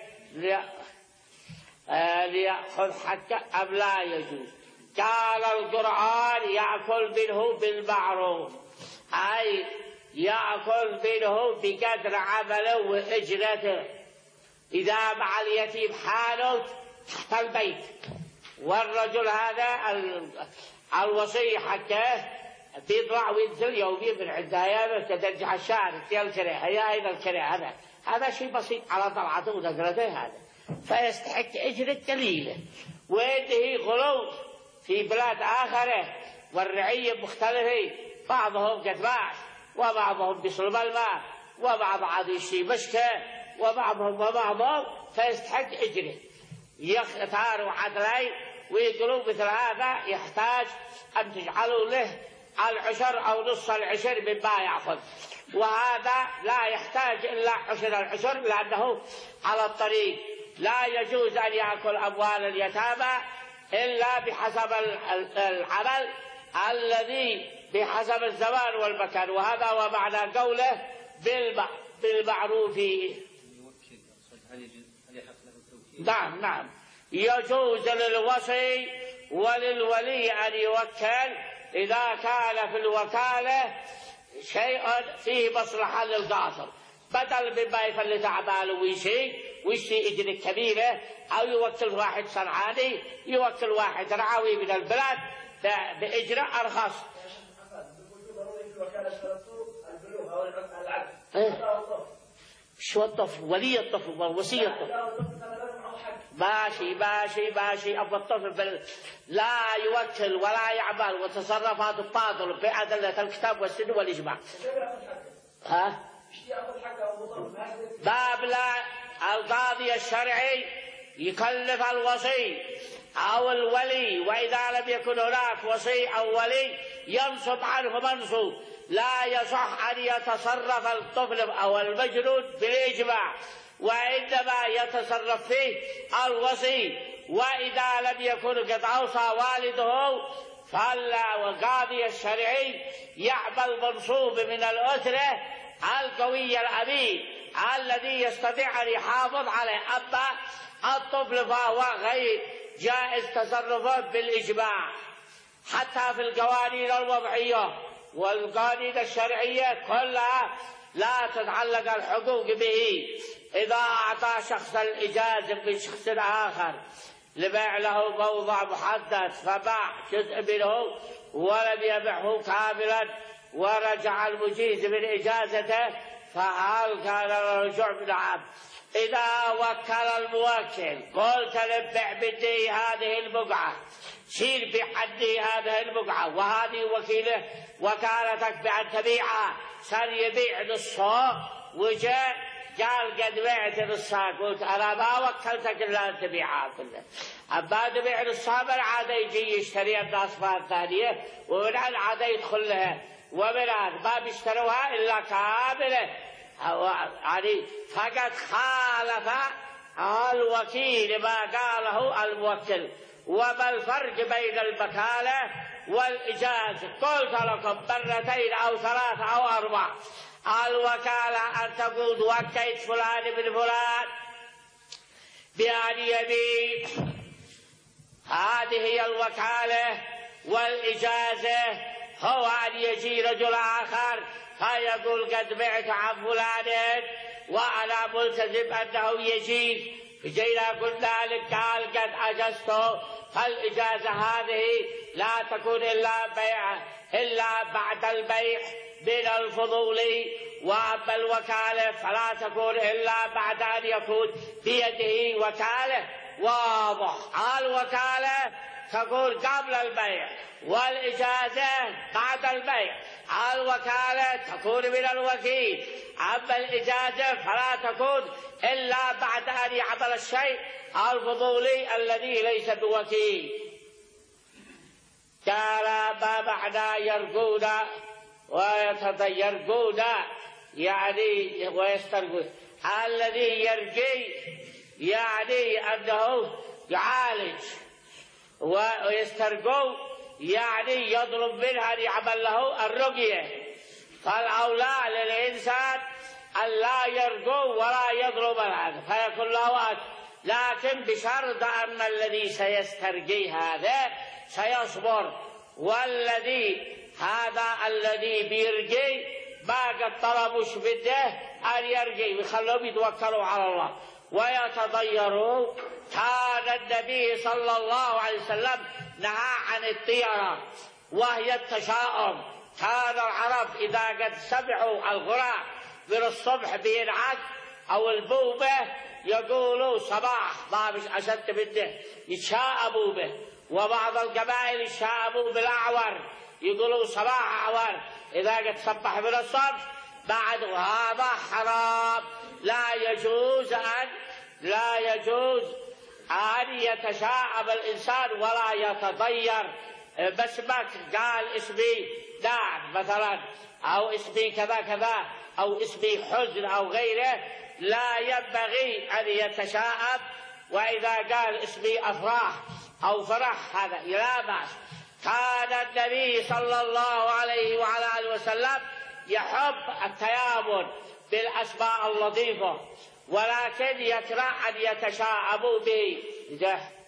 ليأخذ حقه أم لا يجوز؟ قال القرآن يأكل منه بالمعروف، أي يأكل منه بقدر عمله وإجرته. إذا مع اليتيم حاله تحت البيت، والرجل هذا الوصي حقه بيطلع وينزل يوميا من عندها يا تدرجع الشارع يلكره هي أيضا الكره، هذا هذا شيء بسيط على طلعته ونقرته هذا، فيستحق أجر قليلة. وإنه غلو في بلاد آخرة والرعية مختلفة، بعضهم قد باع وبعضهم بيصلب الماء وبعض عاد يشتري مشكة وبعضهم وبعضهم، فيستحق أجره. يختاروا عدلين ويقولوا مثل هذا يحتاج أن تجعلوا له العشر أو نص العشر مما يأخذ، وهذا لا يحتاج إلا عشر العشر لأنه على الطريق. لا يجوز أن يأكل أموال اليتامى إلا بحسب العمل الذي بحسب الزمان والمكان، وهذا هو معنى قوله بالمعروف. نعم نعم يجوز للوصي وللولي أن يوكل إذا كان في الوكالة شيء فيه مصلحة للقاصر، بدل مما يفلت أعماله ويشي ويشي أجر كبيرة، أو يوكل واحد صنعاني يوكل واحد رعوي من البلاد بإجر أرخص. إيه؟ شو الطفل؟ ولي الطفل ووصي الطفل. ماشي ماشي ماشي أبو الطفل بل... لا يوكل ولا يعمل وتصرفات التاطل بأدلة الكتاب والسنة والإجماع. ها؟ باب لا القاضي الشرعي يكلف الوصي أو الولي، وإذا لم يكن هناك وصي أو ولي ينصب عنه منصوب. لا يصح أن يتصرف الطفل أو المجنون بالإجماع، وإنما يتصرف فيه الوصي. وإذا لم يكن قد أوصى والده فالقاضي الشرعي يعمل منصوب من الأسرة القوي الأمين الذي يستطيع أن يحافظ عليه. أما الطفل فهو غير جائز تصرفه بالإجماع، حتى في القوانين الوضعية والقوانين الشرعية كلها لا تتعلق الحقوق به. إذا أعطى شخص الإجازة من شخص آخر لبيع له موضع محدد فباع جزء منه ولم يبيعه كاملا ورجع المجيز من إجازته، فهل كان الرجوع بالعبد إذا وكل الموكل قلت للبيع بدي هذه البقعة شيل بحدي هذه البقعة وهذه وكيله وكالتك بأن تبيعها صار يبيع نصها وجاء قال قد بعت نصها قلت أنا ما وكلتك إلا أن تبيعها كلها أما تبيع نصها من عاد يجي يشتري الناس مرة ثانية ومن عاد يدخل لها ومن ما بيشتروها إلا كاملة يعني فقد خالف الوكيل ما قاله الموكل. وما الفرق بين الوكالة والإجازة؟ قلت لكم مرتين أو ثلاثة أو أربع. الوكالة أن تقول وكيت فلان بن فلان بأن يبيع، هذه هي الوكالة. والإجازة هو أن يجي رجل آخر فيقول قد بعت عن فلان وأنا ملتزم أنه يجي، جينا قلنا لك قال قد أجزته. فالإجازة هذه لا تكون إلا بيع إلا بعد البيع من الفضول. وأما الوكالة فلا تكون إلا بعد أن يكون بيده وكالة. واضح؟ الوكالة تكون قبل البيع والإجازة بعد البيع. الوكالة تكون من الوكيل، أما الإجازة فلا تكون إلا بعد أن يعمل الشيء الفضولي الذي ليس بوكيل. قال ما معنى يرقون ويتطيرون يعني ويسترقون؟ الذي يرقي يعني أنه يعالج، ويسترقوا يعني يطلب منها أن يعمل له الرقية. فالأولى للإنسان أن لا يرقو ولا يطلب هذا فيكون له أجر، لكن بشرط أن الذي سيسترقي هذا سيصبر، والذي هذا الذي بيرقي ما قد طلبوش بده أن يرقي ويخلوهم يتوكلوا على الله ويتضيروا. كان النبي صلى الله عليه وسلم نهى عن الطيرة وهي التشاؤم. كان العرب إذا قد سمعوا الغراب من الصبح بينعق أو البوبة يقولوا صباح ما مش أشد بده يتشاءموا به. وبعض القبائل يتشاءموا بالأعور يقولوا صباح أعور إذا قد صبح من الصبح بعد. هذا حرام، لا يجوز أن لا يجوز أن يتشاءم الإنسان ولا يتضير باسمك. قال اسمي نعم مثلا أو اسمي كذا كذا أو اسمي حزن أو غيره، لا ينبغي أن يتشاءم. وإذا قال اسمي أفراح أو فرح هذا لا بأس. كان النبي صلى الله عليه وعلى آله وسلم يحب التيامن بالأسماء اللطيفة، ولكن يكره أن يتشاءموا به.